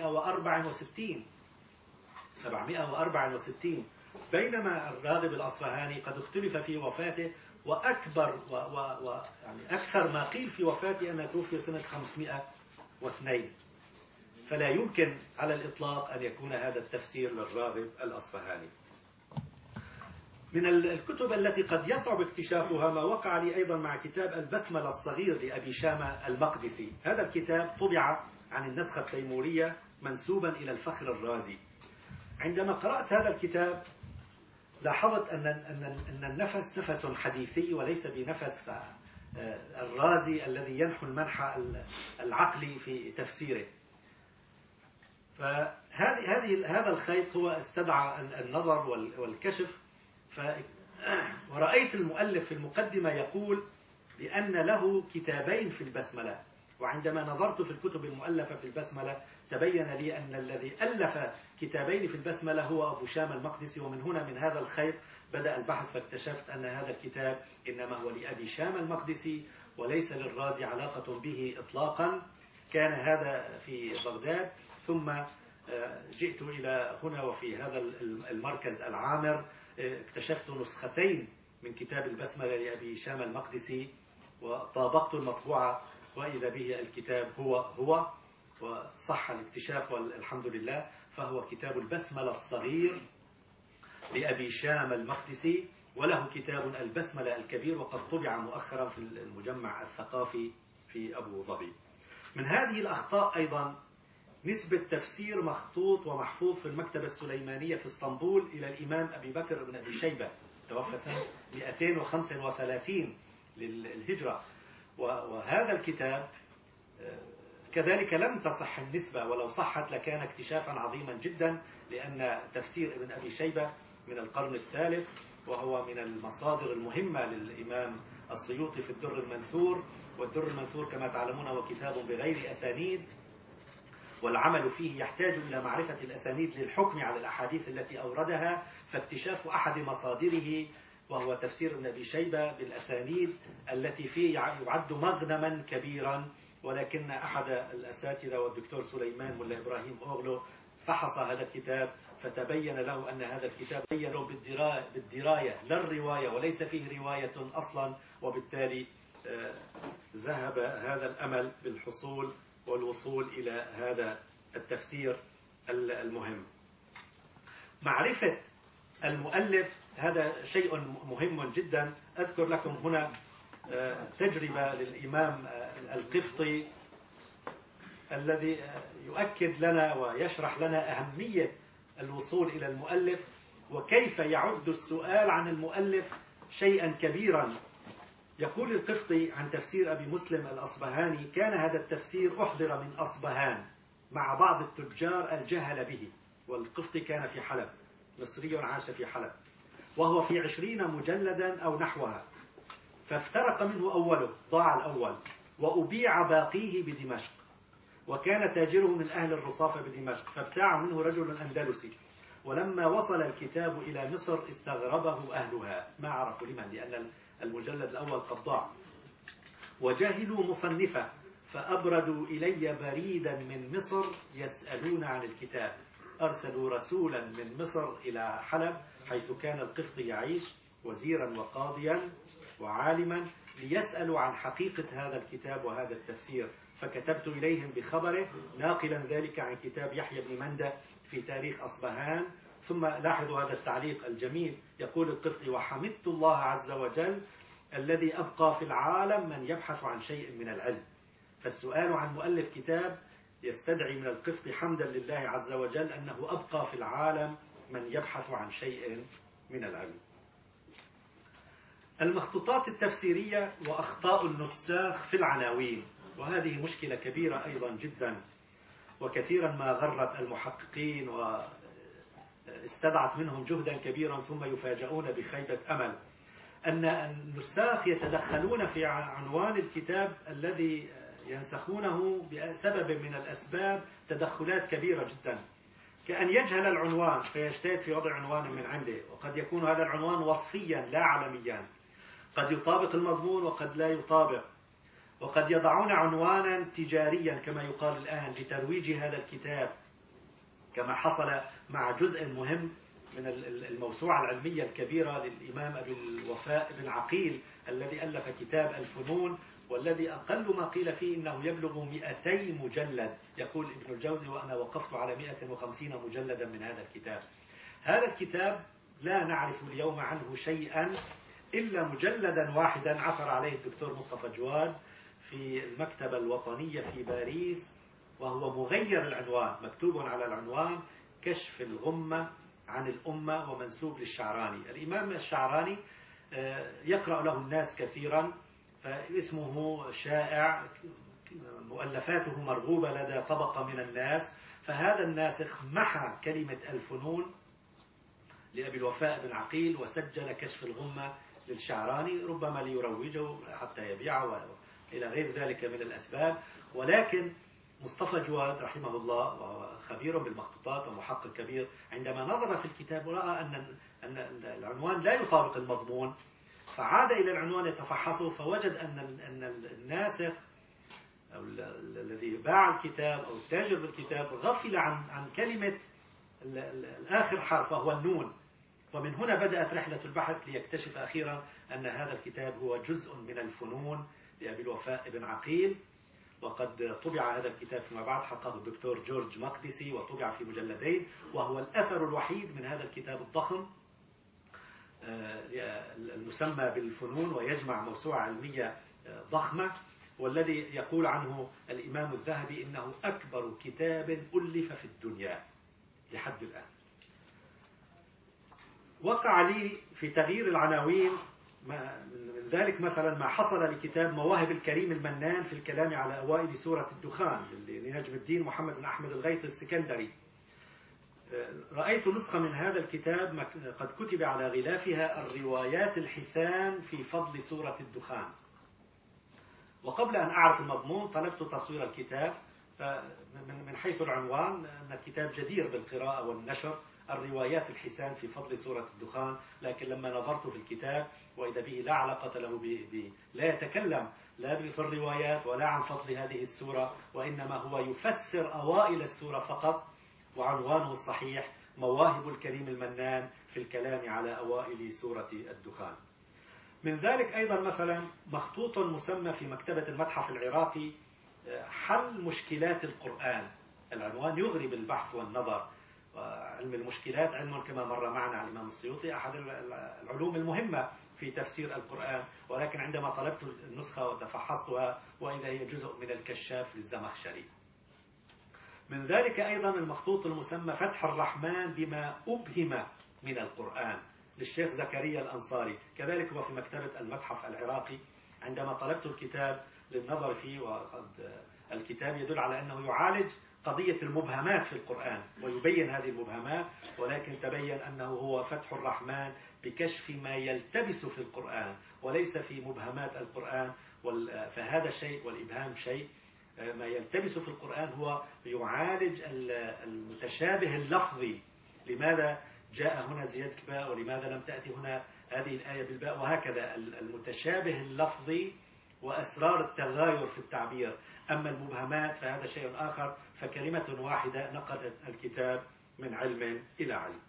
764 بينما الراغب الأصفهاني قد اختلف في وفاته، وأكبر يعني أكثر ما قيل في وفاته أنه توفي سنة 502، فلا يمكن على الإطلاق أن يكون هذا التفسير للراغب الأصفهاني. من الكتب التي قد يصعب اكتشافها ما وقع لي أيضا مع كتاب البسملة الصغير لأبي شامة المقدسي. هذا الكتاب طبع عن النسخة التيمورية منسوبا إلى الفخر الرازي. عندما قرأت هذا الكتاب لاحظت أن النفس نفس حديثي وليس بنفس الرازي الذي ينحو المنحى العقلي في تفسيره. هذا الخيط هو استدعى النظر والكشف. ورأيت المؤلف في المقدمة يقول بأن له كتابين في البسملة، وعندما نظرت في الكتب المؤلفة في البسملة تبين لي أن الذي ألف كتابين في البسملة هو أبو شام المقدسي. ومن هنا من هذا الخيط بدأ البحث، فاكتشفت أن هذا الكتاب إنما هو لأبي شام المقدسي وليس للرازي علاقة به إطلاقا. كان هذا في بغداد، ثم جئت إلى هنا وفي هذا المركز العامر اكتشفت نسختين من كتاب البسملة لأبي شام المقدسي، وطابقت المطبوعة وإذا به الكتاب هو وصح الاكتشاف والحمد لله. فهو كتاب البسملة الصغير لأبي شام المقدسي، وله كتاب البسملة الكبير وقد طبع مؤخرا في المجمع الثقافي في أبو ظبي. من هذه الأخطاء أيضا نسبة تفسير مخطوط ومحفوظ في المكتبة السليمانية في اسطنبول إلى الإمام أبي بكر بن أبي شيبة، توفى سنة 235 للهجرة. وهذا الكتاب كذلك لم تصح النسبة، ولو صحت لكان اكتشافا عظيما جدا، لأن تفسير ابن أبي شيبة من القرن الثالث، وهو من المصادر المهمة للإمام السيوطي في الدر المنثور. والدر المنثور كما تعلمون هو كتاب بغير أسانيد، والعمل فيه يحتاج إلى معرفة الأسانيد للحكم على الأحاديث التي أوردها. فاكتشاف أحد مصادره وهو تفسير ابن أبي شيبة بالأسانيد التي فيه يعد مغنما كبيرا. ولكن أحد الأساتذة والدكتور سليمان ملا إبراهيم أوغلو فحص هذا الكتاب فتبين له أن هذا الكتاب بيّنه بالدراية لا الرواية، وليس فيه رواية أصلا، وبالتالي ذهب هذا الأمل بالحصول والوصول إلى هذا التفسير المهم. معرفة المؤلف هذا شيء مهم جدا. أذكر لكم هنا تجربة للإمام القفطي الذي يؤكد لنا ويشرح لنا أهمية الوصول إلى المؤلف، وكيف يعد السؤال عن المؤلف شيئا كبيرا. يقول القفطي عن تفسير أبي مسلم الأصبهاني: كان هذا التفسير أحضر من أصبهان مع بعض التجار الجهل به. والقفطي كان في حلب، مصري عاش في حلب، وهو في 20 مجلدا أو نحوها، فافترق منه أوله، ضاع الأول، وأبيع باقيه بدمشق. وكان تاجره من أهل الرصافة بدمشق، فابتاع منه رجل أندلسي. ولما وصل الكتاب إلى مصر استغربه أهلها، ما عرفوا لمن، لأن المجلد الأول قد ضاع، وجهلوا مصنفه، فأبردوا إلي بريدا من مصر يسألون عن الكتاب. أرسلوا رسولا من مصر إلى حلب حيث كان القفطي يعيش، وزيرا وقاضيا وعالما، ليسألوا عن حقيقة هذا الكتاب وهذا التفسير. فكتبت إليهم بخبره ناقلا ذلك عن كتاب يحيى بن مندة في تاريخ أصبهان. ثم لاحظوا هذا التعليق الجميل، يقول القفطي: وحمدت الله عز وجل الذي أبقى في العالم من يبحث عن شيء من العلم. فالسؤال عن مؤلف كتاب يستدعي من القفطي حمدا لله عز وجل أنه أبقى في العالم من يبحث عن شيء من العلم. المخطوطات التفسيرية وأخطاء النساخ في العناوين، وهذه مشكلة كبيرة أيضا جدا، وكثيرا ما غرت المحققين واستدعت منهم جهدا كبيرا ثم يفاجؤون بخيبة أمل. أن النساخ يتدخلون في عنوان الكتاب الذي ينسخونه بسبب من الأسباب تدخلات كبيرة جدا، كأن يجهل العنوان فيجتهد في وضع عنوان من عنده، وقد يكون هذا العنوان وصفيا لا علميا، قد يطابق المضمون وقد لا يطابق، وقد يضعون عنوانا تجاريا كما يقال الآن لترويج هذا الكتاب، كما حصل مع جزء مهم من الموسوعة العلمية الكبيرة للإمام أبي الوفاء بن عقيل الذي ألف كتاب الفنون، والذي أقل ما قيل فيه إنه يبلغ 200 مجلد. يقول ابن الجوزي: وأنا وقفت على 150 مجلدا من هذا الكتاب. هذا الكتاب لا نعرف اليوم عنه شيئا إلا مجلدا واحدا عثر عليه الدكتور مصطفى جواد في المكتبة الوطنية في باريس، وهو مغير العنوان، مكتوب على العنوان كشف الغمة عن الأمة ومنسوب للشعراني. الإمام الشعراني يقرأ له الناس كثيرا، فاسمه شائع، مؤلفاته مرغوبة لدى طبقة من الناس. فهذا الناسخ محى كلمة الفنون لأبي الوفاء بن عقيل وسجل كشف الغمة للشعراني، ربما ليروجه حتى يبيعه إلى غير ذلك من الأسباب. ولكن مصطفى جواد رحمه الله، وهو خبير بالمخطوطات ومحقق كبير، عندما نظر في الكتاب ورأى أن العنوان لا يطابق المضمون، فعاد إلى العنوان يتفحصه، فوجد أن الناسخ أو الذي باع الكتاب أو التاجر بالكتاب غفل عن كلمة الآخر حرف وهو النون. ومن هنا بدأت رحلة البحث ليكتشف أخيرا أن هذا الكتاب هو جزء من الفنون لأبي الوفاء بن عقيل. وقد طبع هذا الكتاب فيما بعد، حققه الدكتور جورج مقدسي وطبع في مجلدين، وهو الأثر الوحيد من هذا الكتاب الضخم المسمى بالفنون، ويجمع موسوعة علمية ضخمة، والذي يقول عنه الإمام الذهبي إنه أكبر كتاب ألف في الدنيا لحد الآن. وقع لي في تغيير العناوين من ذلك مثلا ما حصل لكتاب مواهب الكريم المنان في الكلام على أوائل سورة الدخان لنجم الدين محمد بن أحمد الغيط السكندري. رأيت نسخة من هذا الكتاب قد كتب على غلافها الروايات الحسان في فضل سورة الدخان. وقبل أن أعرف المضمون طلبت تصوير الكتاب، من حيث العنوان أن الكتاب جدير بالقراءة والنشر، الروايات الحسان في فضل سورة الدخان. لكن لما نظرت في الكتاب وإذا به لا علاقة له لا يتكلم لا في الروايات ولا عن فضل هذه السورة، وإنما هو يفسر أوائل السورة فقط، وعنوانه الصحيح مواهب الكريم المنان في الكلام على أوائل سورة الدخان. من ذلك أيضا مثلا مخطوط مسمى في مكتبة المتحف العراقي حل مشكلات القرآن. العنوان يغري بالبحث والنظر. علم المشكلات علم كما مر معنا الإمام السيوطي أحد العلوم المهمة في تفسير القرآن، ولكن عندما طلبت النسخة وتفحصتها وإذا هي جزء من الكشاف للزمخشري. من ذلك أيضا المخطوط المسمى فتح الرحمن بما أبهم من القرآن للشيخ زكريا الأنصاري، كذلك هو في مكتبة المتحف العراقي. عندما طلبت الكتاب للنظر فيه، وقد الكتاب يدل على أنه يعالج قضية المبهمات في القرآن ويبين هذه المبهمات، ولكن تبين أنه هو فتح الرحمن بكشف ما يلتبس في القرآن وليس في مبهمات القرآن. فهذا شيء والإبهام شيء. ما يلتبس في القرآن هو يعالج المتشابه اللفظي، لماذا جاء هنا زيادة الباء ولماذا لم تأتي هنا هذه الآية بالباء، وهكذا المتشابه اللفظي وأسرار التغاير في التعبير. أما المبهمات فهذا شيء آخر، فكلمة واحدة نقلت الكتاب من علم إلى علم.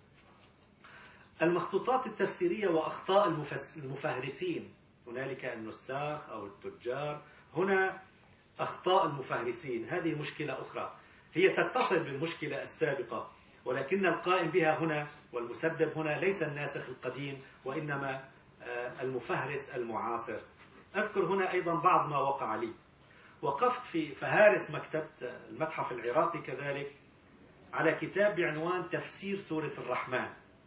المخطوطات التفسيرية وأخطاء المفهرسين، هنالك النساخ أو التجار، هنا أخطاء المفهرسين. هذه مشكلة أخرى هي تتصل بالمشكلة السابقة، ولكن القائم بها هنا والمسبب هنا ليس الناسخ القديم وإنما المفهرس المعاصر. أذكر هنا أيضا بعض ما وقع لي. وقفت في فهارس مكتبة المتحف العراقي كذلك على كتاب بعنوان تفسير سورة الرحمن،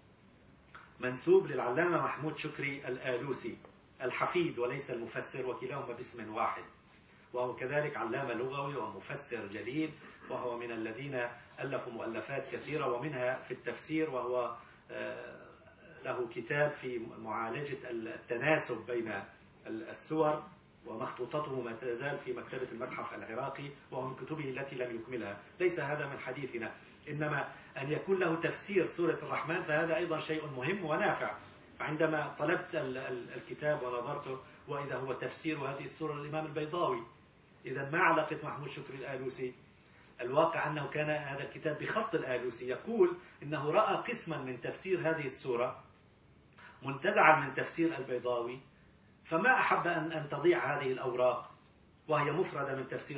منسوب للعلامة محمود شكري الآلوسي الحفيد وليس المفسر، وكلاهما باسم واحد، وهو كذلك علامة لغوي ومفسر جليل، وهو من الذين ألفوا مؤلفات كثيرة ومنها في التفسير، وهو له كتاب في معالجة التناسب بين السور، ومخطوطته ما تزال في مكتبة المتحف العراقي، وهو من كتبه التي لم يكملها. ليس هذا من حديثنا، إنما أن يكون له تفسير سورة الرحمن فهذا أيضا شيء مهم ونافع. عندما طلبت الكتاب ونظرته وإذا هو تفسير هذه السورة للإمام البيضاوي. إذا ما علاقة محمود شكري الآلوسي؟ الواقع أنه كان هذا الكتاب بخط الآلوسي، يقول إنه رأى قسما من تفسير هذه السورة منتزعا من تفسير البيضاوي، فما أحب أن تضيع هذه الأوراق وهي مفردة من تفسير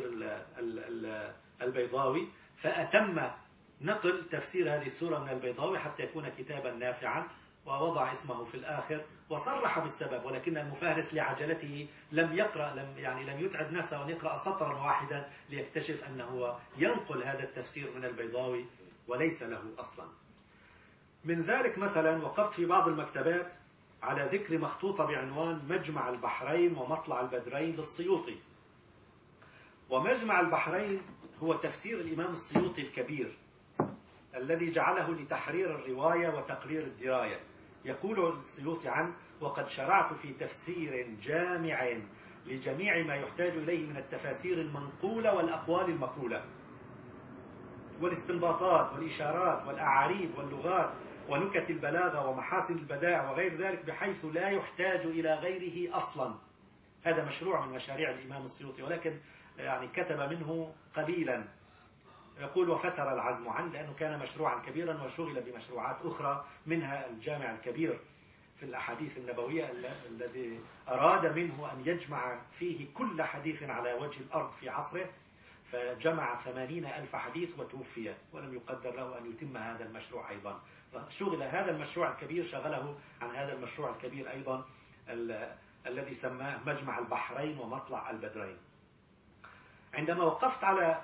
البيضاوي، فأتم نقل تفسير هذه السورة من البيضاوي حتى يكون كتابا نافعا، ووضع اسمه في الآخر وصرح بالسبب. ولكن المفهرس لعجلته لم يقرأ، لم يتعب نفسه أن يقرأ سطرا واحدا ليكتشف أنه ينقل هذا التفسير من البيضاوي وليس له أصلا. من ذلك مثلا وقفت في بعض المكتبات على ذكر مخطوطة بعنوان مجمع البحرين ومطلع البدرين للسيوطي. ومجمع البحرين هو تفسير الإمام السيوطي الكبير الذي جعله لتحرير الرواية وتقرير الدراية. يقول السيوطي عنه: وقد شرعت في تفسير جامع لجميع ما يحتاج إليه من التفاسير المنقولة والأقوال المقولة والاستنباطات والإشارات والأعاريب واللغات ونكت البلاغة ومحاسن البدائع وغير ذلك، بحيث لا يحتاج إلى غيره أصلا. هذا مشروع من مشاريع الإمام السيوطي، ولكن يعني كتب منه قليلا. يقول: وفتر العزم عنه، لأنه كان مشروعا كبيرا وشغل بمشروعات أخرى، منها الجامع الكبير في الأحاديث النبوية الذي أراد منه أن يجمع فيه كل حديث على وجه الأرض في عصره، فجمع 80,000 حديث وتوفي ولم يقدر له أن يتم هذا المشروع أيضا. شغل هذا المشروع الكبير شغله عن هذا المشروع الكبير أيضا الذي سماه مجمع البحرين ومطلع البدرين. عندما وقفت على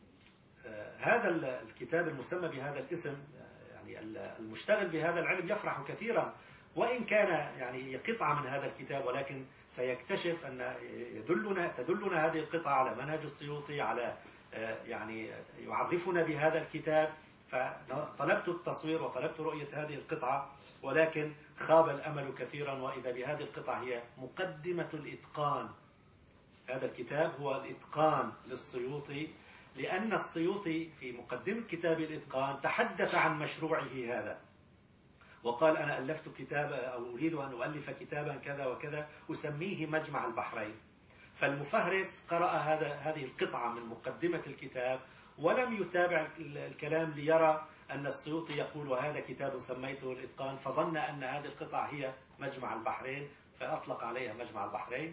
هذا الكتاب المسمى بهذا الاسم، يعني المشتغل بهذا العلم يفرح كثيرا، وإن كان يعني قطعة من هذا الكتاب، ولكن سيكتشف أن تدلنا هذه القطعة على منهج السيوطي، على يعني يعرفنا بهذا الكتاب. فطلبت التصوير وطلبت رؤية هذه القطعة، ولكن خاب الأمل كثيرا، وإذا بهذه القطعة هي مقدمة الإتقان. هذا الكتاب هو الإتقان للسيوطي، لأن السيوطي في مقدمة كتاب الإتقان تحدث عن مشروعه هذا، وقال: أنا ألفت كتابا أو أريد أن أؤلف كتابا كذا وكذا أسميه مجمع البحرين. فالمفهرس قرأ هذه القطعة من مقدمة الكتاب ولم يتابع الكلام ليرى أن السيوطي يقول: وهذا كتاب سميته الإتقان، فظن أن هذه القطعة هي مجمع البحرين، فأطلق عليها مجمع البحرين،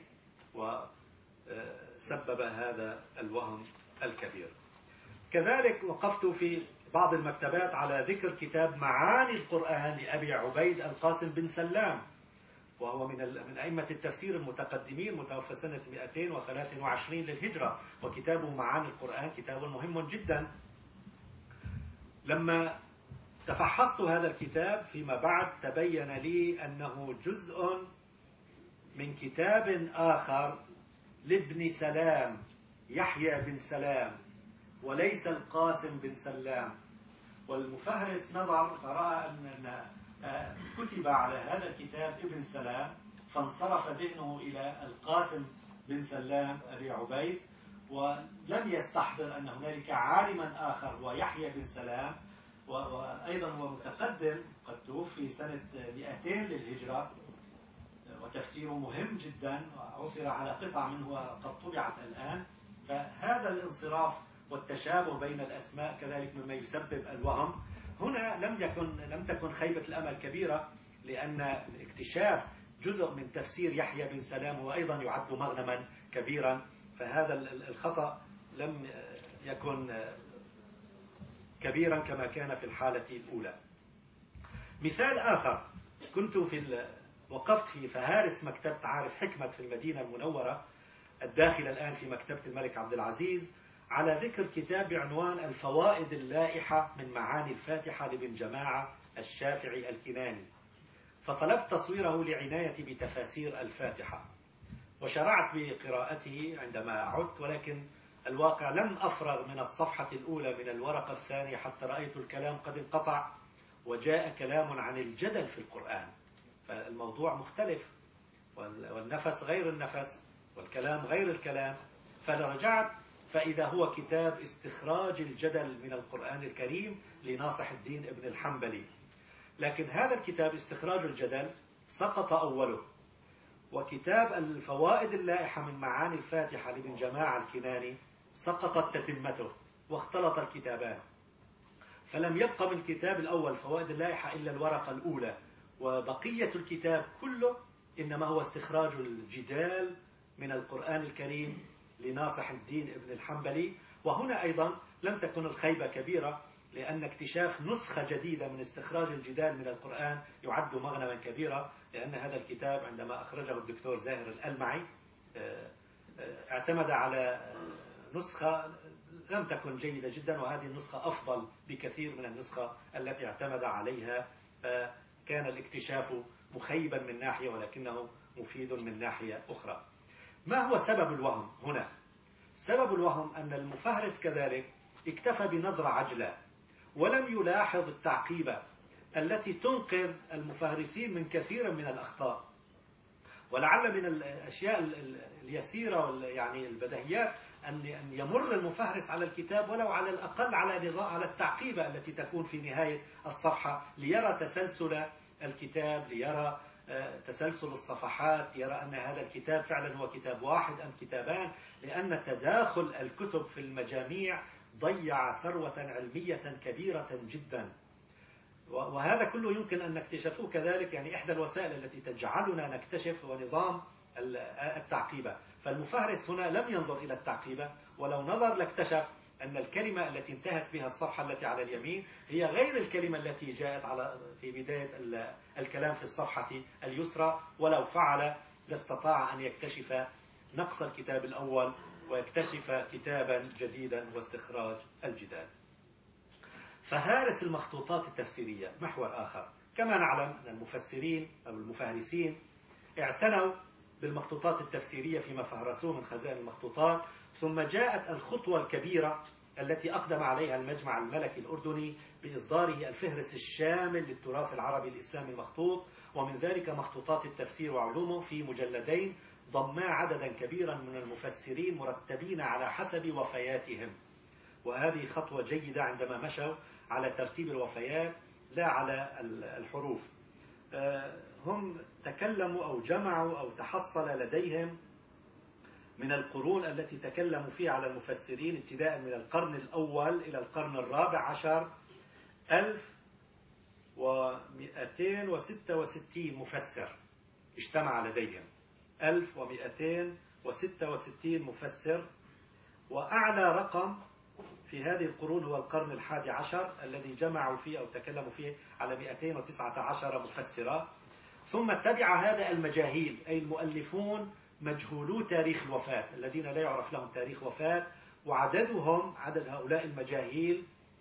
وسبب هذا الوهم الكبير. كذلك وقفت في بعض المكتبات على ذكر كتاب معاني القرآن لأبي عبيد القاسم بن سلام، وهو من أئمة التفسير المتقدمين، متوفى سنة 223 للهجرة، وكتابه معاني القرآن كتاب مهم جدا. لما تفحصت هذا الكتاب فيما بعد تبين لي أنه جزء من كتاب آخر لابن سلام، يحيى بن سلام، وليس القاسم بن سلام. والمفهرس نظر فرأى أن كتب على هذا الكتاب ابن سلام، فانصرف ذهنه إلى القاسم بن سلام أبي عبيد، ولم يستحضر أن هنالك عالما آخر هو يحيى بن سلام، وأيضا هو متقدم، قد توفي سنة 200 للهجرة، وتفسيره مهم جدا، وعثر على قطع منه وقد طبعت الآن. فهذا الانصراف والتشابه بين الأسماء كذلك مما يسبب الوهم. هنا لم تكن خيبة الأمل كبيرة، لأن اكتشاف جزء من تفسير يحيى بن سلام هو أيضا يعد مغنما كبيرا، فهذا الخطأ لم يكن كبيرا كما كان في الحالة الأولى. مثال آخر، كنت وقفت في فهارس مكتبة عارف حكمة في المدينة المنورة الداخل الآن في مكتبة الملك عبد العزيز، على ذكر كتاب بعنوان الفوائد اللائحة من معاني الفاتحة لابن جماعة الشافعي الكناني، فطلبت تصويره لعنايتي بتفاسير الفاتحة، وشرعت بقراءته عندما عدت، ولكن الواقع لم أفرغ من الصفحة الأولى من الورقة الثانية حتى رأيت الكلام قد انقطع، وجاء كلام عن الجدل في القرآن، فالموضوع مختلف، والنفس غير النفس والكلام غير الكلام. فرجعت فإذا هو كتاب استخراج الجدل من القرآن الكريم لناصح الدين ابن الحنبلي، لكن هذا الكتاب استخراج الجدل سقط أوله، وكتاب الفوائد اللائحة من معاني الفاتحة لابن جماعة الكناني سقطت تتمته، واختلط الكتابان، فلم يبقى من الكتاب الأول فوائد اللائحة إلا الورقة الأولى، وبقية الكتاب كله إنما هو استخراج الجدال من القرآن الكريم لناصح الدين ابن الحنبلي. وهنا أيضا لم تكن الخيبة كبيرة، لأن اكتشاف نسخة جديدة من استخراج الجدال من القرآن يعد مغنما كبيرا، لأن هذا الكتاب عندما أخرجه الدكتور زاهر الألمعي اعتمد على نسخة لم تكن جيدة جدا، وهذه النسخة أفضل بكثير من النسخة التي اعتمد عليها، فكان الاكتشاف مخيبا من ناحية ولكنه مفيد من ناحية أخرى. ما هو سبب الوهم هنا؟ سبب الوهم أن المفهرس كذلك اكتفى بنظرة عجلة ولم يلاحظ التعقيبة التي تنقذ المفهرسين من كثير من الأخطاء. ولعل من الأشياء اليسيرة يعني البديهيات أن يمر المفهرس على الكتاب ولو على الأقل على التعقيبة التي تكون في نهاية الصفحة، ليرى تسلسل الكتاب، ليرى تسلسل الصفحات، يرى أن هذا الكتاب فعلا هو كتاب واحد أم كتابان، لأن تداخل الكتب في المجاميع ضيع ثروة علمية كبيرة جدا. وهذا كله يمكن أن نكتشفه كذلك، يعني إحدى الوسائل التي تجعلنا نكتشف هو نظام التعقيبة. فالمفهرس هنا لم ينظر إلى التعقيبة، ولو نظر لاكتشف أن الكلمة التي انتهت بها الصفحة التي على اليمين هي غير الكلمة التي جاءت في بداية الكلام في الصفحة اليسرى. ولو فعل لاستطاع أن يكتشف نقص الكتاب الأول ويكتشف كتابا جديدا واستخراج الجدال. فهارس المخطوطات التفسيرية محور آخر. كما نعلم أن المفسرين أو المفهرسين اعتنوا بالمخطوطات التفسيرية فيما فهرسوه من خزائن المخطوطات، ثم جاءت الخطوة الكبيرة التي أقدم عليها المجمع الملكي الأردني بإصداره الفهرس الشامل للتراث العربي الإسلامي المخطوط، ومن ذلك مخطوطات التفسير وعلومه في مجلدين ضما عددا كبيرا من المفسرين مرتبين على حسب وفياتهم. وهذه خطوة جيدة عندما مشوا على ترتيب الوفيات لا على الحروف. هم تكلموا أو جمعوا أو تحصل لديهم من القرون التي تكلموا فيها على المفسرين ابتداء من القرن الأول إلى القرن الرابع عشر 1266 مفسر اجتمع لديهم، 1266 مفسر. وأعلى رقم في هذه القرون هو القرن الحادي عشر الذي جمعوا فيه أو تكلموا فيه على 219 مفسرة. ثم تبع هذا المجاهيل، أي المؤلفون مجهولو تاريخ الوفاة الذين لا يعرف لهم تاريخ وفاة، وعددهم عدد هؤلاء المجاهيل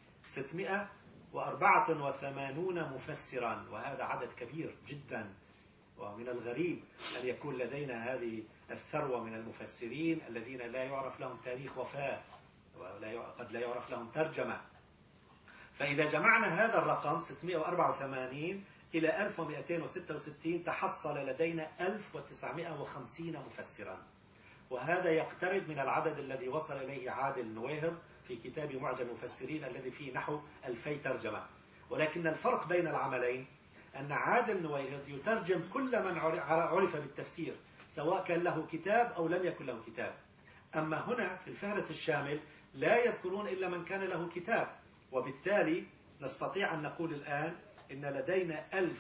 684 مفسرا، وهذا عدد كبير جدا. ومن الغريب أن يكون لدينا هذه الثروة من المفسرين الذين لا يعرف لهم تاريخ وفاة وقد لا يعرف لهم ترجمة. فإذا جمعنا هذا الرقم 684 إلى 1266 تحصل لدينا 1950 مفسرا، وهذا يقترب من العدد الذي وصل إليه عادل نويهر في كتاب معجم المفسرين الذي فيه نحو 2000 ترجمة. ولكن الفرق بين العملين أن عادل نويهر يترجم كل من عرف بالتفسير سواء كان له كتاب أو لم يكن له كتاب. أما هنا في الفهرس الشامل لا يذكرون إلا من كان له كتاب، وبالتالي نستطيع أن نقول الآن إن لدينا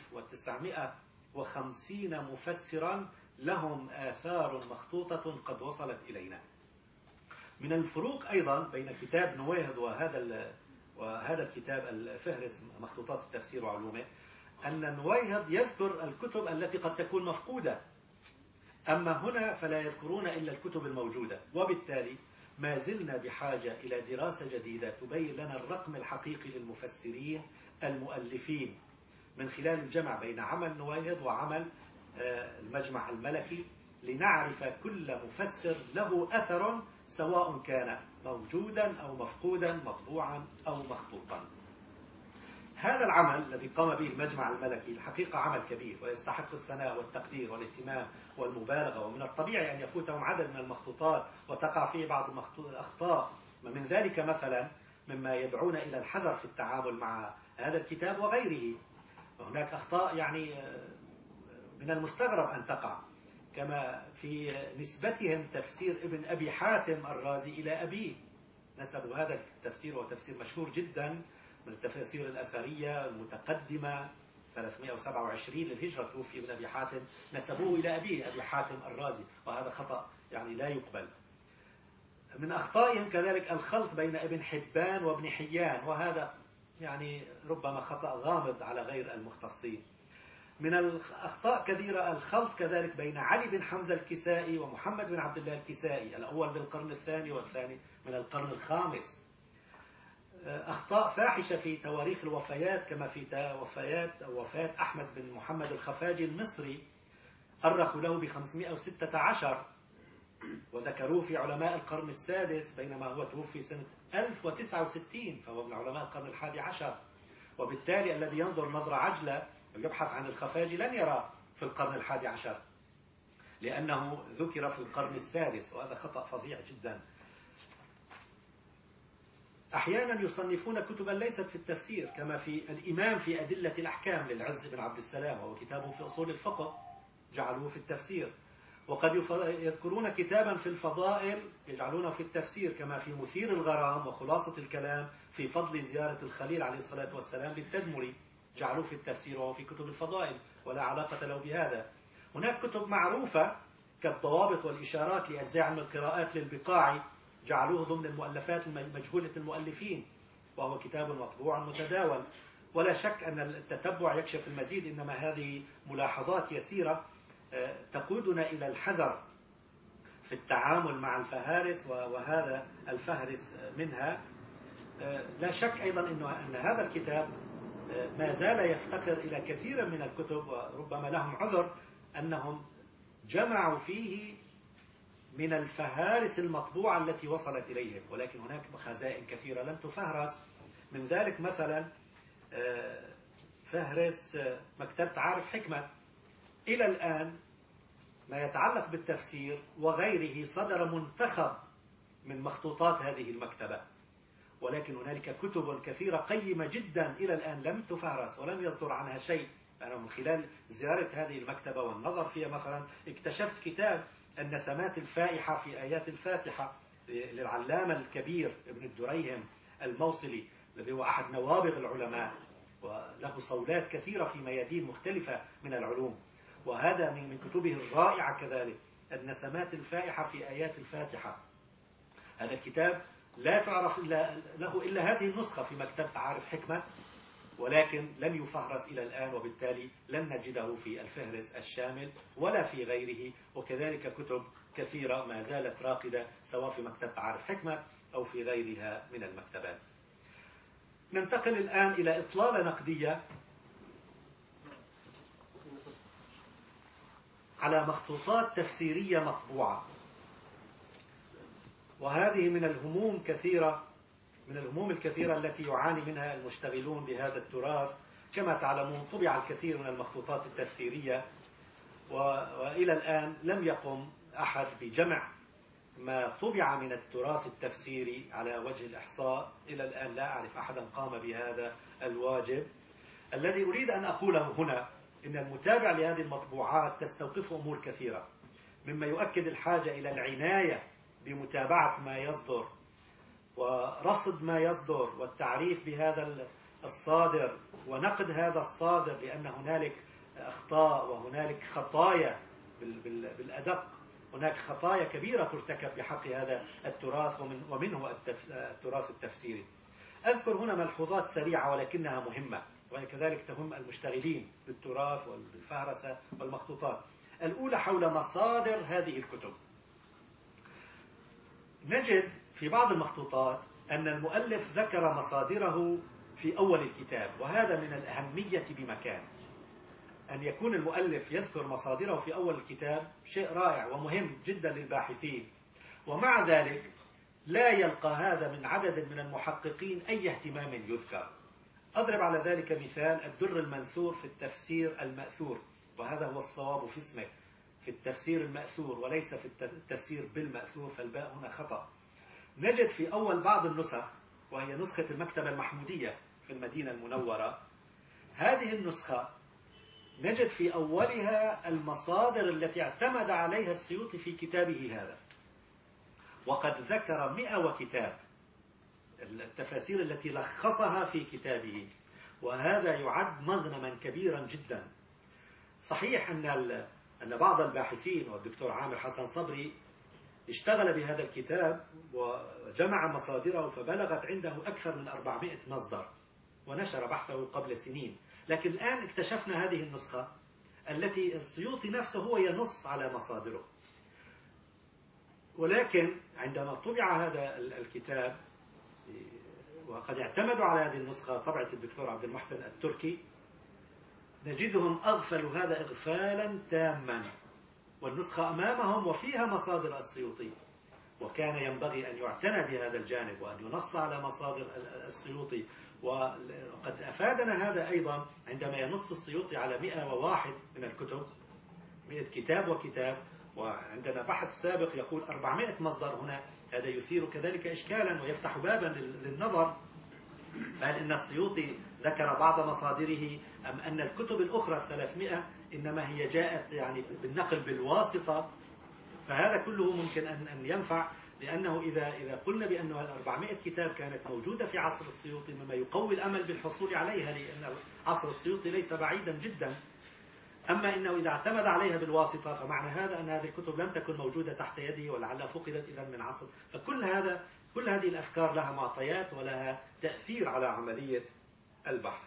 1950 مفسرا لهم آثار مخطوطة قد وصلت إلينا. من الفروق أيضا بين كتاب نويهر وهذا الكتاب الفهرس مخطوطات التفسير وعلومه أن نويهر يذكر الكتب التي قد تكون مفقودة، أما هنا فلا يذكرون إلا الكتب الموجودة. وبالتالي ما زلنا بحاجة إلى دراسة جديدة تبين لنا الرقم الحقيقي للمفسرين المؤلفين من خلال الجمع بين عمل نويهر وعمل المجمع الملكي، لنعرف كل مفسر له أثر سواء كان موجودا أو مفقودا، مطبوعا أو مخطوطا. هذا العمل الذي قام به المجمع الملكي الحقيقة عمل كبير ويستحق الثناء والتقدير والاهتمام والمبالغة، ومن الطبيعي أن يفوتهم عدد من المخطوطات وتقع فيه بعض الأخطاء، ومن ذلك مثلا مما يدعون إلى الحذر في التعامل مع هذا الكتاب وغيره. وهناك أخطاء يعني من المستغرب أن تقع، كما في نسبتهم تفسير ابن أبي حاتم الرازي إلى أبيه. نسبوا هذا التفسير، وهو تفسير مشهور جدا من التفاسير الأثرية المتقدمة 327 للهجرة، توفي ابن أبي حاتم، نسبوه إلى أبيه أبي حاتم الرازي، وهذا خطأ يعني لا يقبل. من أخطائهم كذلك الخلط بين ابن حبان وابن حيان، وهذا يعني ربما خطأ غامض على غير المختصين. من الأخطاء كثيرة الخلط كذلك بين علي بن حمزة الكسائي ومحمد بن عبد الله الكسائي، الأول من القرن الثاني والثاني من القرن الخامس. أخطاء فاحشة في تواريخ الوفيات، كما في وفاة أحمد بن محمد الخفاجي المصري، أرخوا له ب 516 وذكروه في علماء القرن السادس، بينما هو توفي سنة 1069، فهو من علماء القرن الحادي عشر. وبالتالي الذي ينظر نظرة عجلة ويبحث عن الخفاجي لن يرى في القرن الحادي عشر، لأنه ذكر في القرن السادس، وهذا خطأ فظيع جدا. أحيانا يصنفون كتبا ليست في التفسير، كما في الإمام في أدلة الأحكام للعز بن عبد السلام، وهو كتاب في أصول الفقه، جعلوه في التفسير. وقد يذكرون كتابا في الفضائل يجعلونه في التفسير، كما في مثير الغرام وخلاصة الكلام في فضل زيارة الخليل عليه الصلاة والسلام للتدمري، جعلوه في التفسير وهو في كتب الفضائل ولا علاقة له بهذا. هناك كتب معروفة كالضوابط والإشارات لأجزاء علم القراءات للبقاعي، جعلوه ضمن المؤلفات المجهولة المؤلفين، وهو كتاب مطبوع متداول. ولا شك أن التتبع يكشف المزيد، إنما هذه ملاحظات يسيرة تقودنا إلى الحذر في التعامل مع الفهارس، وهذا الفهرس منها. لا شك أيضا أن هذا الكتاب ما زال يفتقر إلى كثير من الكتب، وربما لهم عذر أنهم جمعوا فيه من الفهارس المطبوعة التي وصلت إليهم، ولكن هناك خزائن كثيرة لم تفهرس. من ذلك مثلا فهرس مكتبة عارف حكمة، إلى الآن ما يتعلق بالتفسير وغيره صدر منتخب من مخطوطات هذه المكتبة، ولكن هنالك كتب كثيرة قيمة جدا إلى الآن لم تفهرس ولم يصدر عنها شيء. أنا من خلال زيارة هذه المكتبة والنظر فيها مثلا اكتشفت كتاب النسمات الفائحة في آيات الفاتحة للعلامة الكبير ابن الدريهم الموصلي، الذي هو أحد نوابغ العلماء وله صولات كثيرة في ميادين مختلفة من العلوم، وهذا من كتبه الرائعة كذلك النسمات الفائحة في آيات الفاتحة. هذا الكتاب لا تعرف له إلا هذه النسخة في مكتبة عارف حكمة، ولكن لم يفهرس إلى الآن، وبالتالي لن نجده في الفهرس الشامل ولا في غيره. وكذلك كتب كثيرة ما زالت راقدة سواء في مكتبة عارف حكمة أو في غيرها من المكتبات. ننتقل الآن إلى إطلالة نقدية على مخطوطات تفسيرية مطبوعة، وهذه من الهموم الكثيرة التي يعاني منها المشتغلون بهذا التراث. كما تعلمون طبع الكثير من المخطوطات التفسيرية، وإلى الآن لم يقم أحد بجمع ما طبع من التراث التفسيري على وجه الإحصاء. إلى الآن لا أعرف أحدا قام بهذا الواجب. الذي أريد أن أقوله هنا إن المتابع لهذه المطبوعات تستوقف أمور كثيرة، مما يؤكد الحاجة إلى العناية بمتابعة ما يصدر ورصد ما يصدر والتعريف بهذا الصادر ونقد هذا الصادر، لأن هنالك أخطاء وهنالك خطايا بالأدق، هناك خطايا كبيرة ترتكب بحق هذا التراث ومنه التراث التفسيري. أذكر هنا ملحوظات سريعة ولكنها مهمة، وكذلك تهم المشتغلين بالتراث والفهرسة والمخطوطات. الأولى حول مصادر هذه الكتب. نجد في بعض المخطوطات أن المؤلف ذكر مصادره في أول الكتاب، وهذا من الأهمية بمكان. أن يكون المؤلف يذكر مصادره في أول الكتاب شيء رائع ومهم جدا للباحثين، ومع ذلك لا يلقى هذا من عدد من المحققين أي اهتمام يذكر. أضرب على ذلك مثال الدر المنثور في التفسير المأثور، وهذا هو الصواب في اسمه، في التفسير المأثور وليس في التفسير بالمأثور، فالباء هنا خطأ. نجد في أول بعض النسخ، وهي نسخة المكتبة المحمودية في المدينة المنورة، هذه النسخة نجد في أولها المصادر التي اعتمد عليها السيوطي في كتابه هذا، وقد ذكر 100 وكتاب التفاسير التي لخصها في كتابه، وهذا يعد مغنما كبيرا جدا. صحيح أن بعض الباحثين والدكتور عامر حسن صبري اشتغل بهذا الكتاب وجمع مصادره فبلغت عنده أكثر من 400 مصدر، ونشر بحثه قبل سنين، لكن الآن اكتشفنا هذه النسخة التي السيوطي نفسه هو ينص على مصادره. ولكن عندما طبع هذا الكتاب وقد اعتمدوا على هذه النسخة طبعة الدكتور عبد المحسن التركي، نجدهم أغفلوا هذا إغفالا تاما، والنسخة أمامهم وفيها مصادر السيوطي، وكان ينبغي أن يعتنى بهذا الجانب وأن ينص على مصادر السيوطي. وقد أفادنا هذا أيضا عندما ينص السيوطي على 101 من الكتب، 100 كتاب وكتاب، وعندنا بحث سابق يقول 400 مصدر هنا. هذا يثير كذلك إشكالا ويفتح بابا للنظر، فهل إن السيوطي ذكر بعض مصادره أم أن الكتب الأخرى 300 إنما هي جاءت يعني بالنقل بالواسطة؟ فهذا كله ممكن أن ينفع، لأنه إذا قلنا بأن 400 كتاب كانت موجودة في عصر السيوطي مما يقوي الأمل بالحصول عليها، لأن عصر السيوطي ليس بعيدا جدا. أما إنه إذا اعتمد عليها بالواسطة فمعنى هذا أن هذه الكتب لم تكن موجودة تحت يده ولعلها فقدت إذا من عصر. فكل هذه الأفكار لها معطيات ولها تأثير على عملية البحث.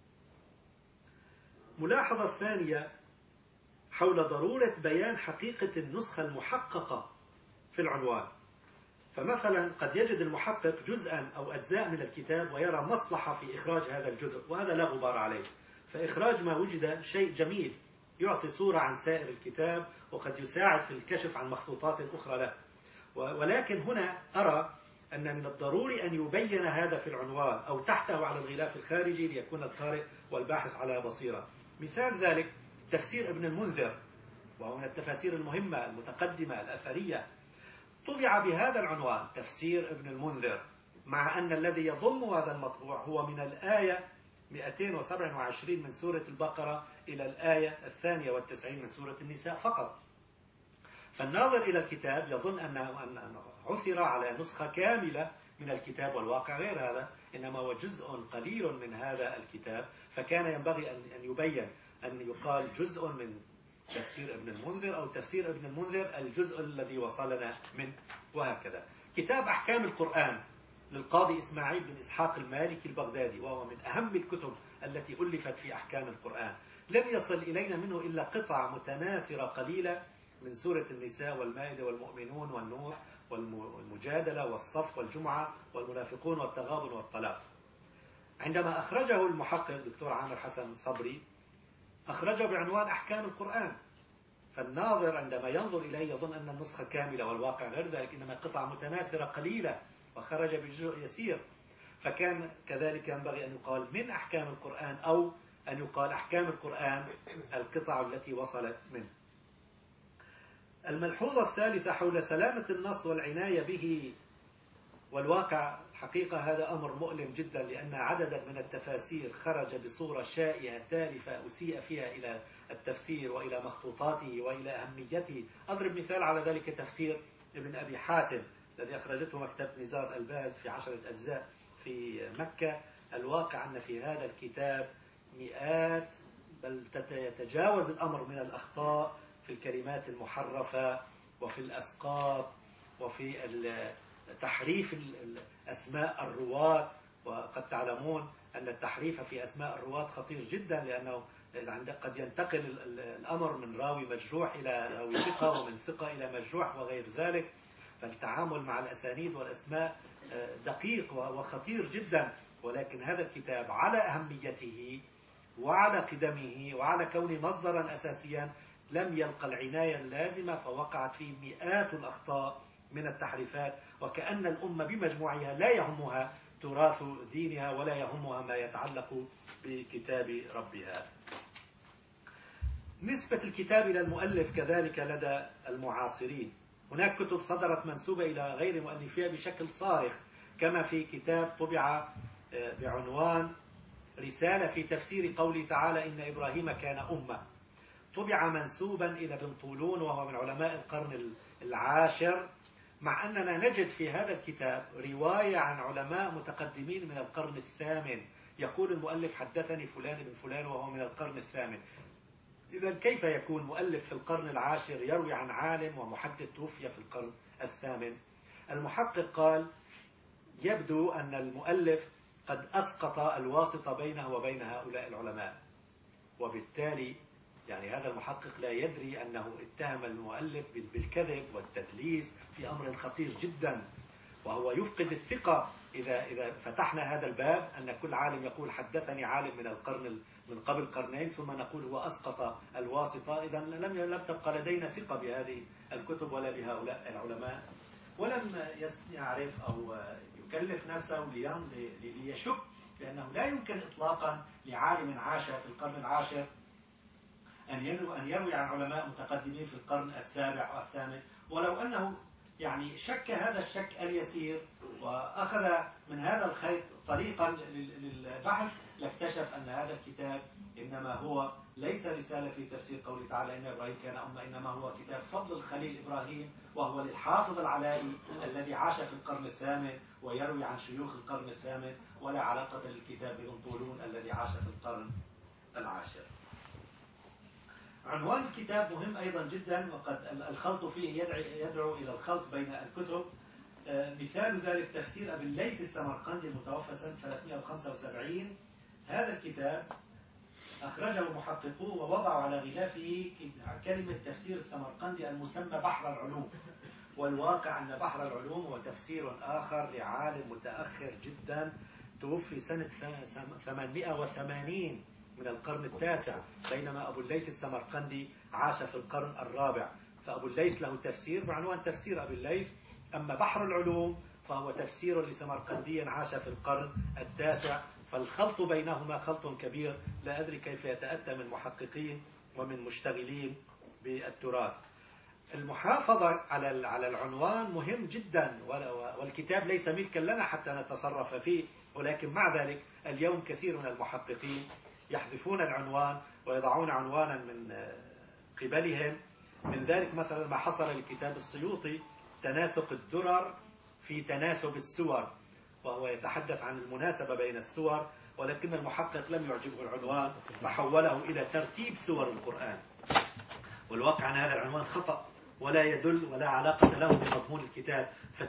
ملاحظة ثانية حول ضرورة بيان حقيقة النسخة المحققة في العنوان. فمثلا قد يجد المحقق جزءا أو أجزاء من الكتاب ويرى مصلحة في إخراج هذا الجزء، وهذا لا غبار عليه، فإخراج ما وجد شيء جميل يعطي صورة عن سائر الكتاب وقد يساعد في الكشف عن مخطوطات أخرى له. ولكن هنا أرى أن من الضروري أن يبين هذا في العنوان أو تحته على الغلاف الخارجي ليكون القارئ والباحث على بصيرة. مثال ذلك تفسير ابن المنذر، وهو من التفاسير المهمة المتقدمة الأثرية، طبع بهذا العنوان تفسير ابن المنذر، مع أن الذي يضم هذا المطبوع هو من الآية 227 من سورة البقرة إلى الآية 92 من سورة النساء فقط. فالناظر إلى الكتاب يظن أن عثر على نسخة كاملة من الكتاب، والواقع غير هذا، إنما هو جزء قليل من هذا الكتاب. فكان ينبغي أن يبين أن يقال جزء من تفسير ابن المنذر أو تفسير ابن المنذر الجزء الذي وصلنا منه، وهكذا. كتاب أحكام القرآن للقاضي إسماعيل بن إسحاق المالكي البغدادي، وهو من أهم الكتب التي ألفت في أحكام القرآن، لم يصل إلينا منه إلا قطع متناثرة قليلة من سورة النساء والمائدة والمؤمنون والنور والمجادلة والصف والجمعة والمنافقون والتغابن والطلاق. عندما أخرجه المحقق دكتور عامر حسن صبري أخرجه بعنوان أحكام القرآن، فالناظر عندما ينظر إليه يظن أن النسخة كاملة، والواقع غير ذلك، إنما قطع متناثرة قليلة وخرج بجزء يسير. فكان كذلك ينبغي أن يقال من أحكام القرآن، أو أن يقال أحكام القرآن القطع التي وصلت منه. الملحوظة الثالثة حول سلامة النص والعناية به، والواقع حقيقة هذا أمر مؤلم جدا، لأن عددا من التفاسير خرج بصورة شائعة تالفة أسيء فيها إلى التفسير وإلى مخطوطاته وإلى أهميته. أضرب مثال على ذلك تفسير ابن أبي حاتم الذي أخرجته مكتبة نزار الباز في 10 أجزاء في مكة. الواقع أن في هذا الكتاب مئات بل يتجاوز الأمر من الأخطاء في الكلمات المحرفة وفي الأسقاط وفي تحريف أسماء الرواة. وقد تعلمون أن التحريف في أسماء الرواة خطير جدا، لأنه قد ينتقل الأمر من راوي مجروح إلى راوي ثقة، ومن ثقة إلى مجروح وغير ذلك. فالتعامل مع الأسانيد والأسماء دقيق وخطير جدا. ولكن هذا الكتاب على أهميته وعلى قدمه وعلى كونه مصدرا أساسيا لم يلقى العناية اللازمة، فوقعت فيه مئات الأخطاء من التحريفات، وكأن الأمة بمجموعها لا يهمها تراث دينها ولا يهمها ما يتعلق بكتاب ربها. نسبة الكتاب إلى المؤلف كذلك لدى المعاصرين. هناك كتب صدرت منسوبة إلى غير مؤلفيها بشكل صارخ، كما في كتاب طبع بعنوان رسالة في تفسير قوله تعالى إن إبراهيم كان أمة، طبع منسوبا إلى ابن طولون وهو من علماء القرن العاشر، مع أننا نجد في هذا الكتاب رواية عن علماء متقدمين من القرن الثامن. يقول المؤلف حدثني فلان بن فلان وهو من القرن الثامن. إذا كيف يكون مؤلف في القرن العاشر يروي عن عالم ومحدث توفي في القرن الثامن؟ المحقق قال يبدو أن المؤلف قد أسقط الواسطة بينه وبين هؤلاء العلماء، وبالتالي يعني هذا المحقق لا يدري أنه اتهم المؤلف بالكذب والتدليس في أمر خطير جدا، وهو يفقد الثقة إذا فتحنا هذا الباب، أن كل عالم يقول حدثني عالم من قبل قرنين، ثم نقول هو أسقط الواسطة. إذا لم تبقى لدينا ثقة بهذه الكتب ولا بهؤلاء العلماء، ولم يعرف أو يكلف نفسه ليشك بأنه لا يمكن إطلاقا لعالم عاش في القرن العاشر أن يروي عن علماء متقدمين في القرن السابع أو الثامن، ولو أنه يعني شك هذا الشك اليسير وأخذ من هذا الخيط طريقا للبحث لاكتشف أن هذا الكتاب إنما هو ليس رسالة في تفسير قوله تعالى إن إبراهيم كان أمة، إنما هو كتاب فضل الخليل إبراهيم، وهو للحافظ العلائي الذي عاش في القرن الثامن ويروي عن شيوخ القرن الثامن، ولا علاقة للكتاب بابن طولون الذي عاش في القرن العاشر. عنوان الكتاب مهم أيضا جدا، وقد الخلط فيه يدعو إلى الخلط بين الكتب. مثال ذلك تفسير أبي الليث السمرقندي المتوفى سنة 375. هذا الكتاب أخرجه محققوه ووضعوا على غلافه كلمة تفسير السمرقندي المسمى بحر العلوم، والواقع أن بحر العلوم هو تفسير آخر لعالم متأخر جدا توفي سنة 880 من القرن التاسع، بينما أبو الليث السمرقندي عاش في القرن الرابع. فأبو الليث له تفسير بعنوان تفسير أبي الليث، أما بحر العلوم فهو تفسير لسمرقندي عاش في القرن التاسع، فالخلط بينهما خلط كبير، لا أدري كيف يتأتى من محققين ومن مشتغلين بالتراث. المحافظة على العنوان مهم جدا، والكتاب ليس ملكا لنا حتى نتصرف فيه، ولكن مع ذلك اليوم كثير من المحققين يحذفون العنوان ويضعون عنوانا من قبلهم. من ذلك مثلا ما حصل لكتاب السيوطي تناسق الدرر في تناسب السور، وهو يتحدث عن المناسبة بين السور، ولكن المحقق لم يعجبه العنوان فحوله إلى ترتيب سور القرآن، والواقع أن هذا العنوان خطأ ولا يدل ولا علاقة له بمضمون الكتاب.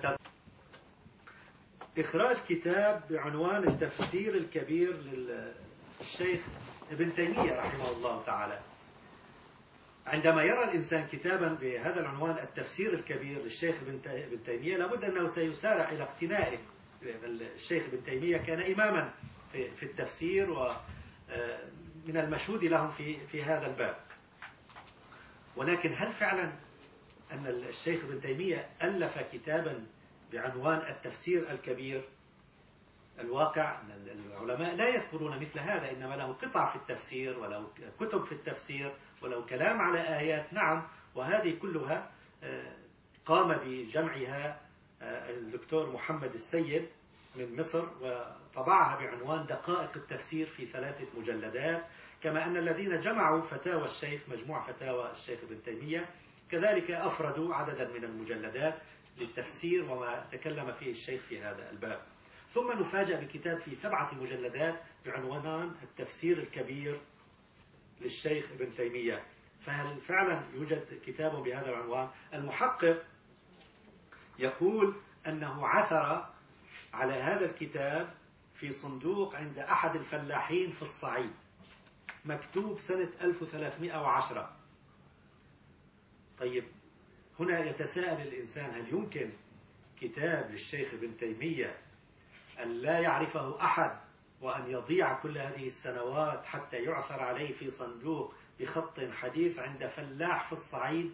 إخراج كتاب بعنوان التفسير الكبير للشيخ ابن تيمية رحمه الله تعالى. عندما يرى الإنسان كتابا بهذا العنوان التفسير الكبير للشيخ ابن تيمية لابد أنه سيسارع إلى اقتنائه. الشيخ ابن تيمية كان إماما في التفسير، ومن المشهود لهم في هذا الباب. ولكن هل فعلا أن الشيخ ابن تيمية ألف كتابا بعنوان التفسير الكبير؟ الواقع أن العلماء لا يذكرون مثل هذا، إنما له قطع في التفسير ولو كتب في التفسير ولو كلام على آيات. نعم، وهذه كلها قام بجمعها الدكتور محمد السيد من مصر وطبعها بعنوان دقائق التفسير في 3 مجلدات، كما أن الذين جمعوا فتاوى الشيخ مجموع فتاوى الشيخ ابن تيمية كذلك أفردوا عددا من المجلدات للتفسير وما تكلم فيه الشيخ في هذا الباب. ثم نفاجأ بكتاب في 7 مجلدات بعنوان التفسير الكبير للشيخ ابن تيمية. فهل فعلا يوجد كتاب بهذا العنوان؟ المحقق يقول أنه عثر على هذا الكتاب في صندوق عند أحد الفلاحين في الصعيد، مكتوب سنة 1310. طيب، هنا يتساءل الإنسان هل يمكن كتاب للشيخ ابن تيمية أن لا يعرفه أحد وأن يضيع كل هذه السنوات حتى يعثر عليه في صندوق بخط حديث عند فلاح في الصعيد؟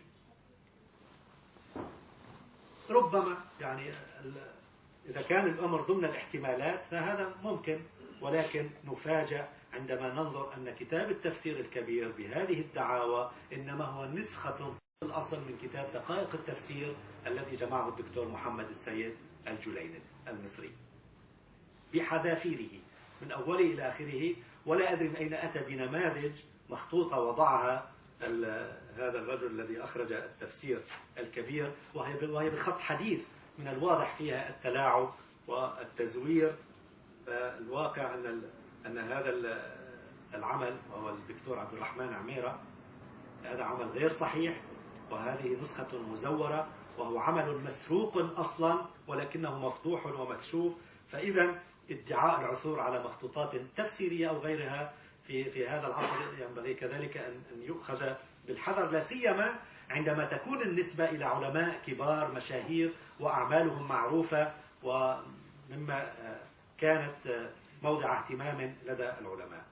ربما يعني إذا كان الأمر ضمن الاحتمالات فهذا ممكن، ولكن نفاجأ عندما ننظر أن كتاب التفسير الكبير بهذه الدعاوى إنما هو نسخة الأصل من كتاب دقائق التفسير الذي جمعه الدكتور محمد السيد الجليني المصري بحذافيره من أوله إلى آخره. ولا أدري من أين أتى بنماذج مخطوطة وضعها هذا الرجل الذي أخرج التفسير الكبير، وهي بخط حديث من الواضح فيها التلاعب والتزوير. فالواقع أن هذا العمل وهو الدكتور عبد الرحمن عميرة هذا عمل غير صحيح، وهذه نسخة مزورة، وهو عمل مسروق أصلا ولكنه مفضوح ومكشوف. فإذا ادعاء العثور على مخطوطات تفسيرية أو غيرها في هذا العصر ينبغي كذلك أن يؤخذ بالحذر، لا سيما عندما تكون النسبة إلى علماء كبار مشاهير وأعمالهم معروفة ومما كانت موضع اهتمام لدى العلماء.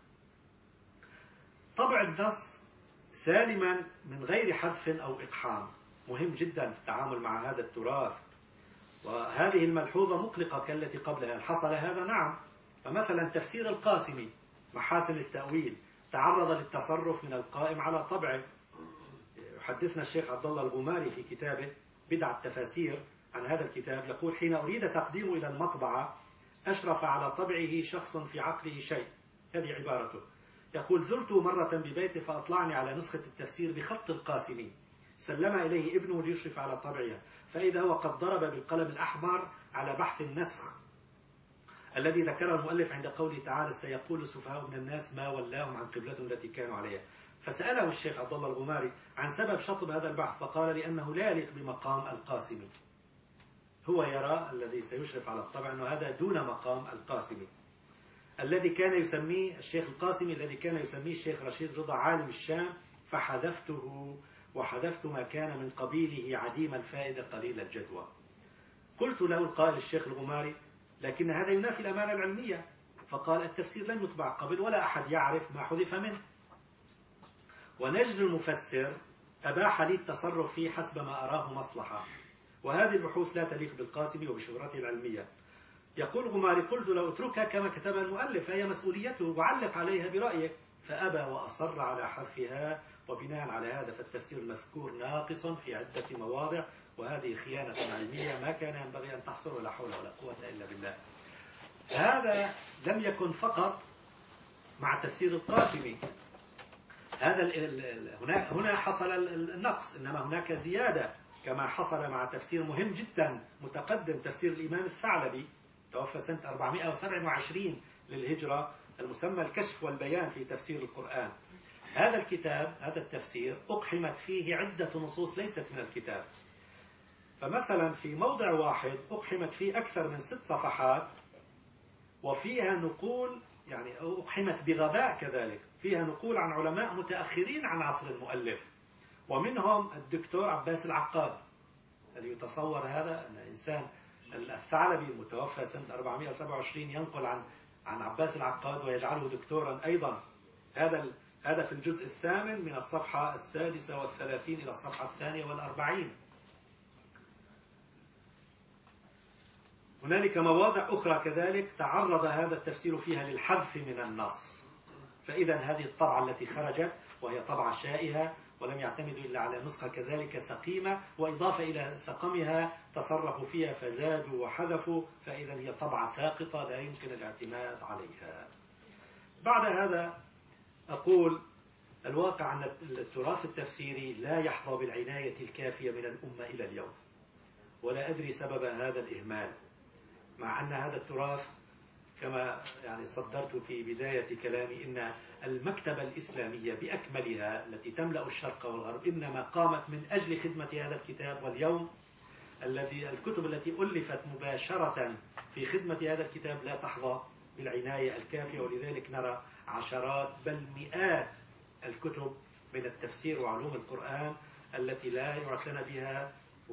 طبع النص سالما من غير حذف أو إقحام مهم جدا في التعامل مع هذا التراث، وهذه الملحوظة مقلقة كالتي قبلها. حصل هذا؟ نعم. فمثلا تفسير القاسمي محاسن التأويل تعرض للتصرف من القائم على طبعه. يحدثنا الشيخ عبد الله الغماري في كتابه بدع التفاسير عن هذا الكتاب، يقول: حين أريد تقديمه إلى المطبعة أشرف على طبعه شخص في عقله شيء. هذه عبارته. يقول: زرته مرة ببيته فأطلعني على نسخة التفسير بخط القاسمي، سلم إليه ابنه ليشرف على طبعها، فإذا هو قد ضرب بالقلم الأحمر على بحث النسخ الذي ذكره المؤلف عند قوله تعالى: سيقول السفهاء من الناس ما ولاهم عن قبلتهم التي كانوا عليها. فسأله الشيخ عبد الله الغماري عن سبب شطب هذا البحث، فقال: لأنه لا يليق بمقام القاسمي. هو يرى الذي سيشرف على الطبع أنه هذا دون مقام القاسمي الذي كان يسميه الشيخ القاسمي، الذي كان يسميه الشيخ رشيد رضا عالم الشام، فحذفته وحذفت ما كان من قبيله عديم الفائدة قليل الجدوى. قلت له القائل الشيخ الغماري: لكن هذا ينافي الأمانة العلمية. فقال: التفسير لم يطبع قبل ولا أحد يعرف ما حذف منه، ونجد المفسر أباح لي التصرف فيه حسب ما أراه مصلحة، وهذه البحوث لا تليق بالقاسمي وبشهرته العلمية. يقول غماري: قلت له اتركها كما كتبها المؤلف فهي مسؤوليته وعلق عليها برأيك، فأبى وأصر على حذفها، وبناء على هذا فالتفسير المذكور ناقص في عدة مواضع، وهذه خيانة علمية ما كان ينبغي أن تحصل، ولا حول ولا قوة إلا بالله. هذا لم يكن فقط مع تفسير القاسمي، هذا هنا حصل النقص، إنما هناك زيادة كما حصل مع تفسير مهم جدا متقدم، تفسير الإمام الثعلبي توفى سنة 427 للهجرة، المسمى الكشف والبيان في تفسير القرآن. هذا الكتاب، هذا التفسير أقحمت فيه عدة نصوص ليست من الكتاب. فمثلا في موضع واحد أقحمت فيه أكثر من 6 صفحات، وفيها نقول، يعني أقحمت بغباء كذلك، فيها نقول عن علماء متأخرين عن عصر المؤلف، ومنهم الدكتور عباس العقاد. هل يتصور هذا أن إنسان الثعلبي المتوفى سنة 427 ينقل عن عباس العقاد ويجعله دكتورا أيضا؟ هذا في الجزء 8 من الصفحة 36 إلى الصفحة 42. هنالك مواضع أخرى كذلك تعرض هذا التفسير فيها للحذف من النص. فإذا هذه الطبعة التي خرجت وهي طبعة شائهة ولم يعتمدوا إلا على نسخة كذلك سقيمة، وإضافة إلى سقمها تصرفوا فيها فزادوا وحذفوا، فإذا هي طبعة ساقطة لا يمكن الاعتماد عليها. بعد هذا أقول: الواقع أن التراث التفسيري لا يحظى بالعناية الكافية من الأمة إلى اليوم، ولا أدري سبب هذا الإهمال، مع أن هذا التراث كما صدرت في بداية كلامي إن المكتبة الإسلامية بأكملها التي تملأ الشرق والغرب إنما قامت من أجل خدمة هذا الكتاب، واليوم الكتب التي ألفت مباشرة في خدمة هذا الكتاب لا تحظى بالعناية الكافية، ولذلك نرى عشرات بل مئات الكتب من التفسير وعلوم القرآن التي لا يعتنى بها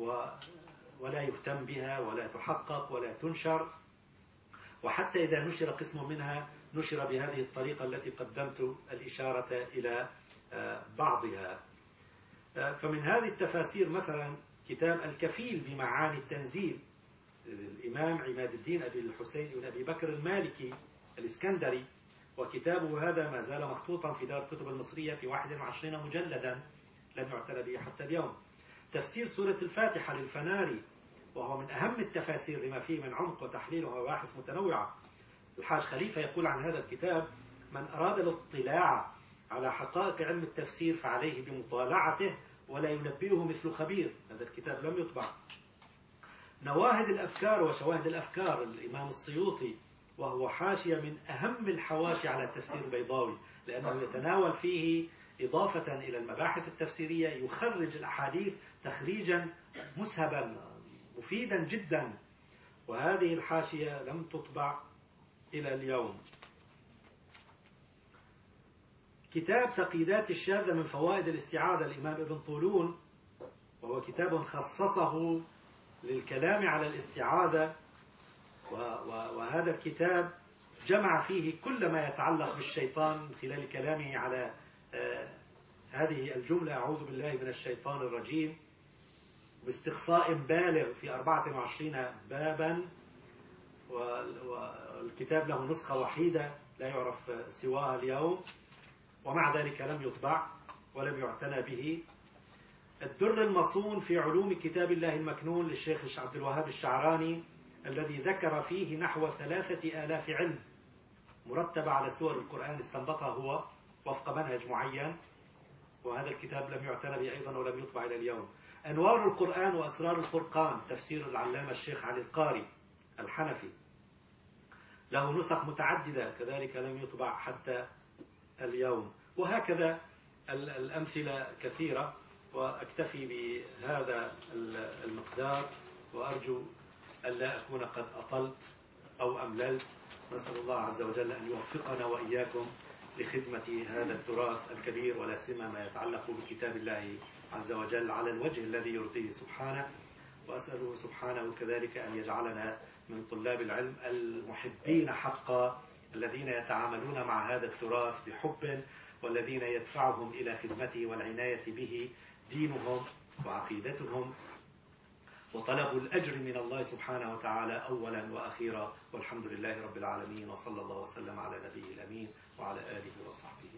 ولا يهتم بها ولا تحقق ولا تنشر، وحتى إذا نشر قسم منها نشر بهذه الطريقة التي قدمت الإشارة إلى بعضها. فمن هذه التفاسير مثلا كتاب الكفيل بمعاني التنزيل للإمام عماد الدين أبي الحسين بن أبي بكر المالكي الإسكندري، وكتابه هذا ما زال مخطوطا في دار الكتب المصرية في 21 مجلدا لم يعتنى به حتى اليوم. تفسير سورة الفاتحة للفناري، وهو من أهم التفاسير لما فيه من عمق وتحليل ومباحث متنوعة. الحاج خليفة يقول عن هذا الكتاب: من أراد الاطلاع على حقائق علم التفسير فعليه بمطالعته ولا ينبئه مثل خبير. هذا الكتاب لم يطبع. نواهد الأفكار وشواهد الأفكار الإمام السيوطي، وهو حاشية من أهم الحواشي على التفسير البيضاوي، لأنه يتناول فيه إضافة إلى المباحث التفسيرية يخرج الأحاديث تخريجا مسهبا مفيدا جدا، وهذه الحاشية لم تطبع إلى اليوم. كتاب تقييدات الشاذة من فوائد الاستعاذة الإمام ابن طولون، وهو كتاب خصصه للكلام على الاستعاذة، وهذا الكتاب جمع فيه كل ما يتعلق بالشيطان من خلال كلامه على هذه الجملة: أعوذ بالله من الشيطان الرجيم، باستقصاء بالغ في 24 بابا. والكتاب له نسخة وحيدة لا يعرف سواها اليوم، ومع ذلك لم يطبع ولم يعتنى به. الدر المصون في علوم كتاب الله المكنون للشيخ عبد الوهاب الشعراني، الذي ذكر فيه نحو 3000 علم مرتبة على سور القرآن استنبطها هو وفق منهج معين، وهذا الكتاب لم يعتنى به أيضا ولم يطبع إلى اليوم. أنوار القرآن وأسرار الفرقان تفسير العلامة الشيخ علي القاري الحنفي، له نسخ متعددة كذلك لم يطبع حتى اليوم. وهكذا الأمثلة كثيرة، وأكتفي بهذا المقدار، وأرجو ألا أكون قد أطلت أو أمللت. نسأل الله عز وجل أن يوفقنا وإياكم لخدمة هذا التراث الكبير، ولا سيما ما يتعلق بكتاب الله عز وجل على الوجه الذي يرضيه سبحانه. وأسأله سبحانه كذلك أن يجعلنا من طلاب العلم المحبين حقا، الذين يتعاملون مع هذا التراث بحب، والذين يدفعهم إلى خدمته والعناية به دينهم وعقيدتهم، وطلب الأجر من الله سبحانه وتعالى أولا وأخيرا. والحمد لله رب العالمين، وصلى الله وسلم على نبيه الأمين وعلى آله وصحبه.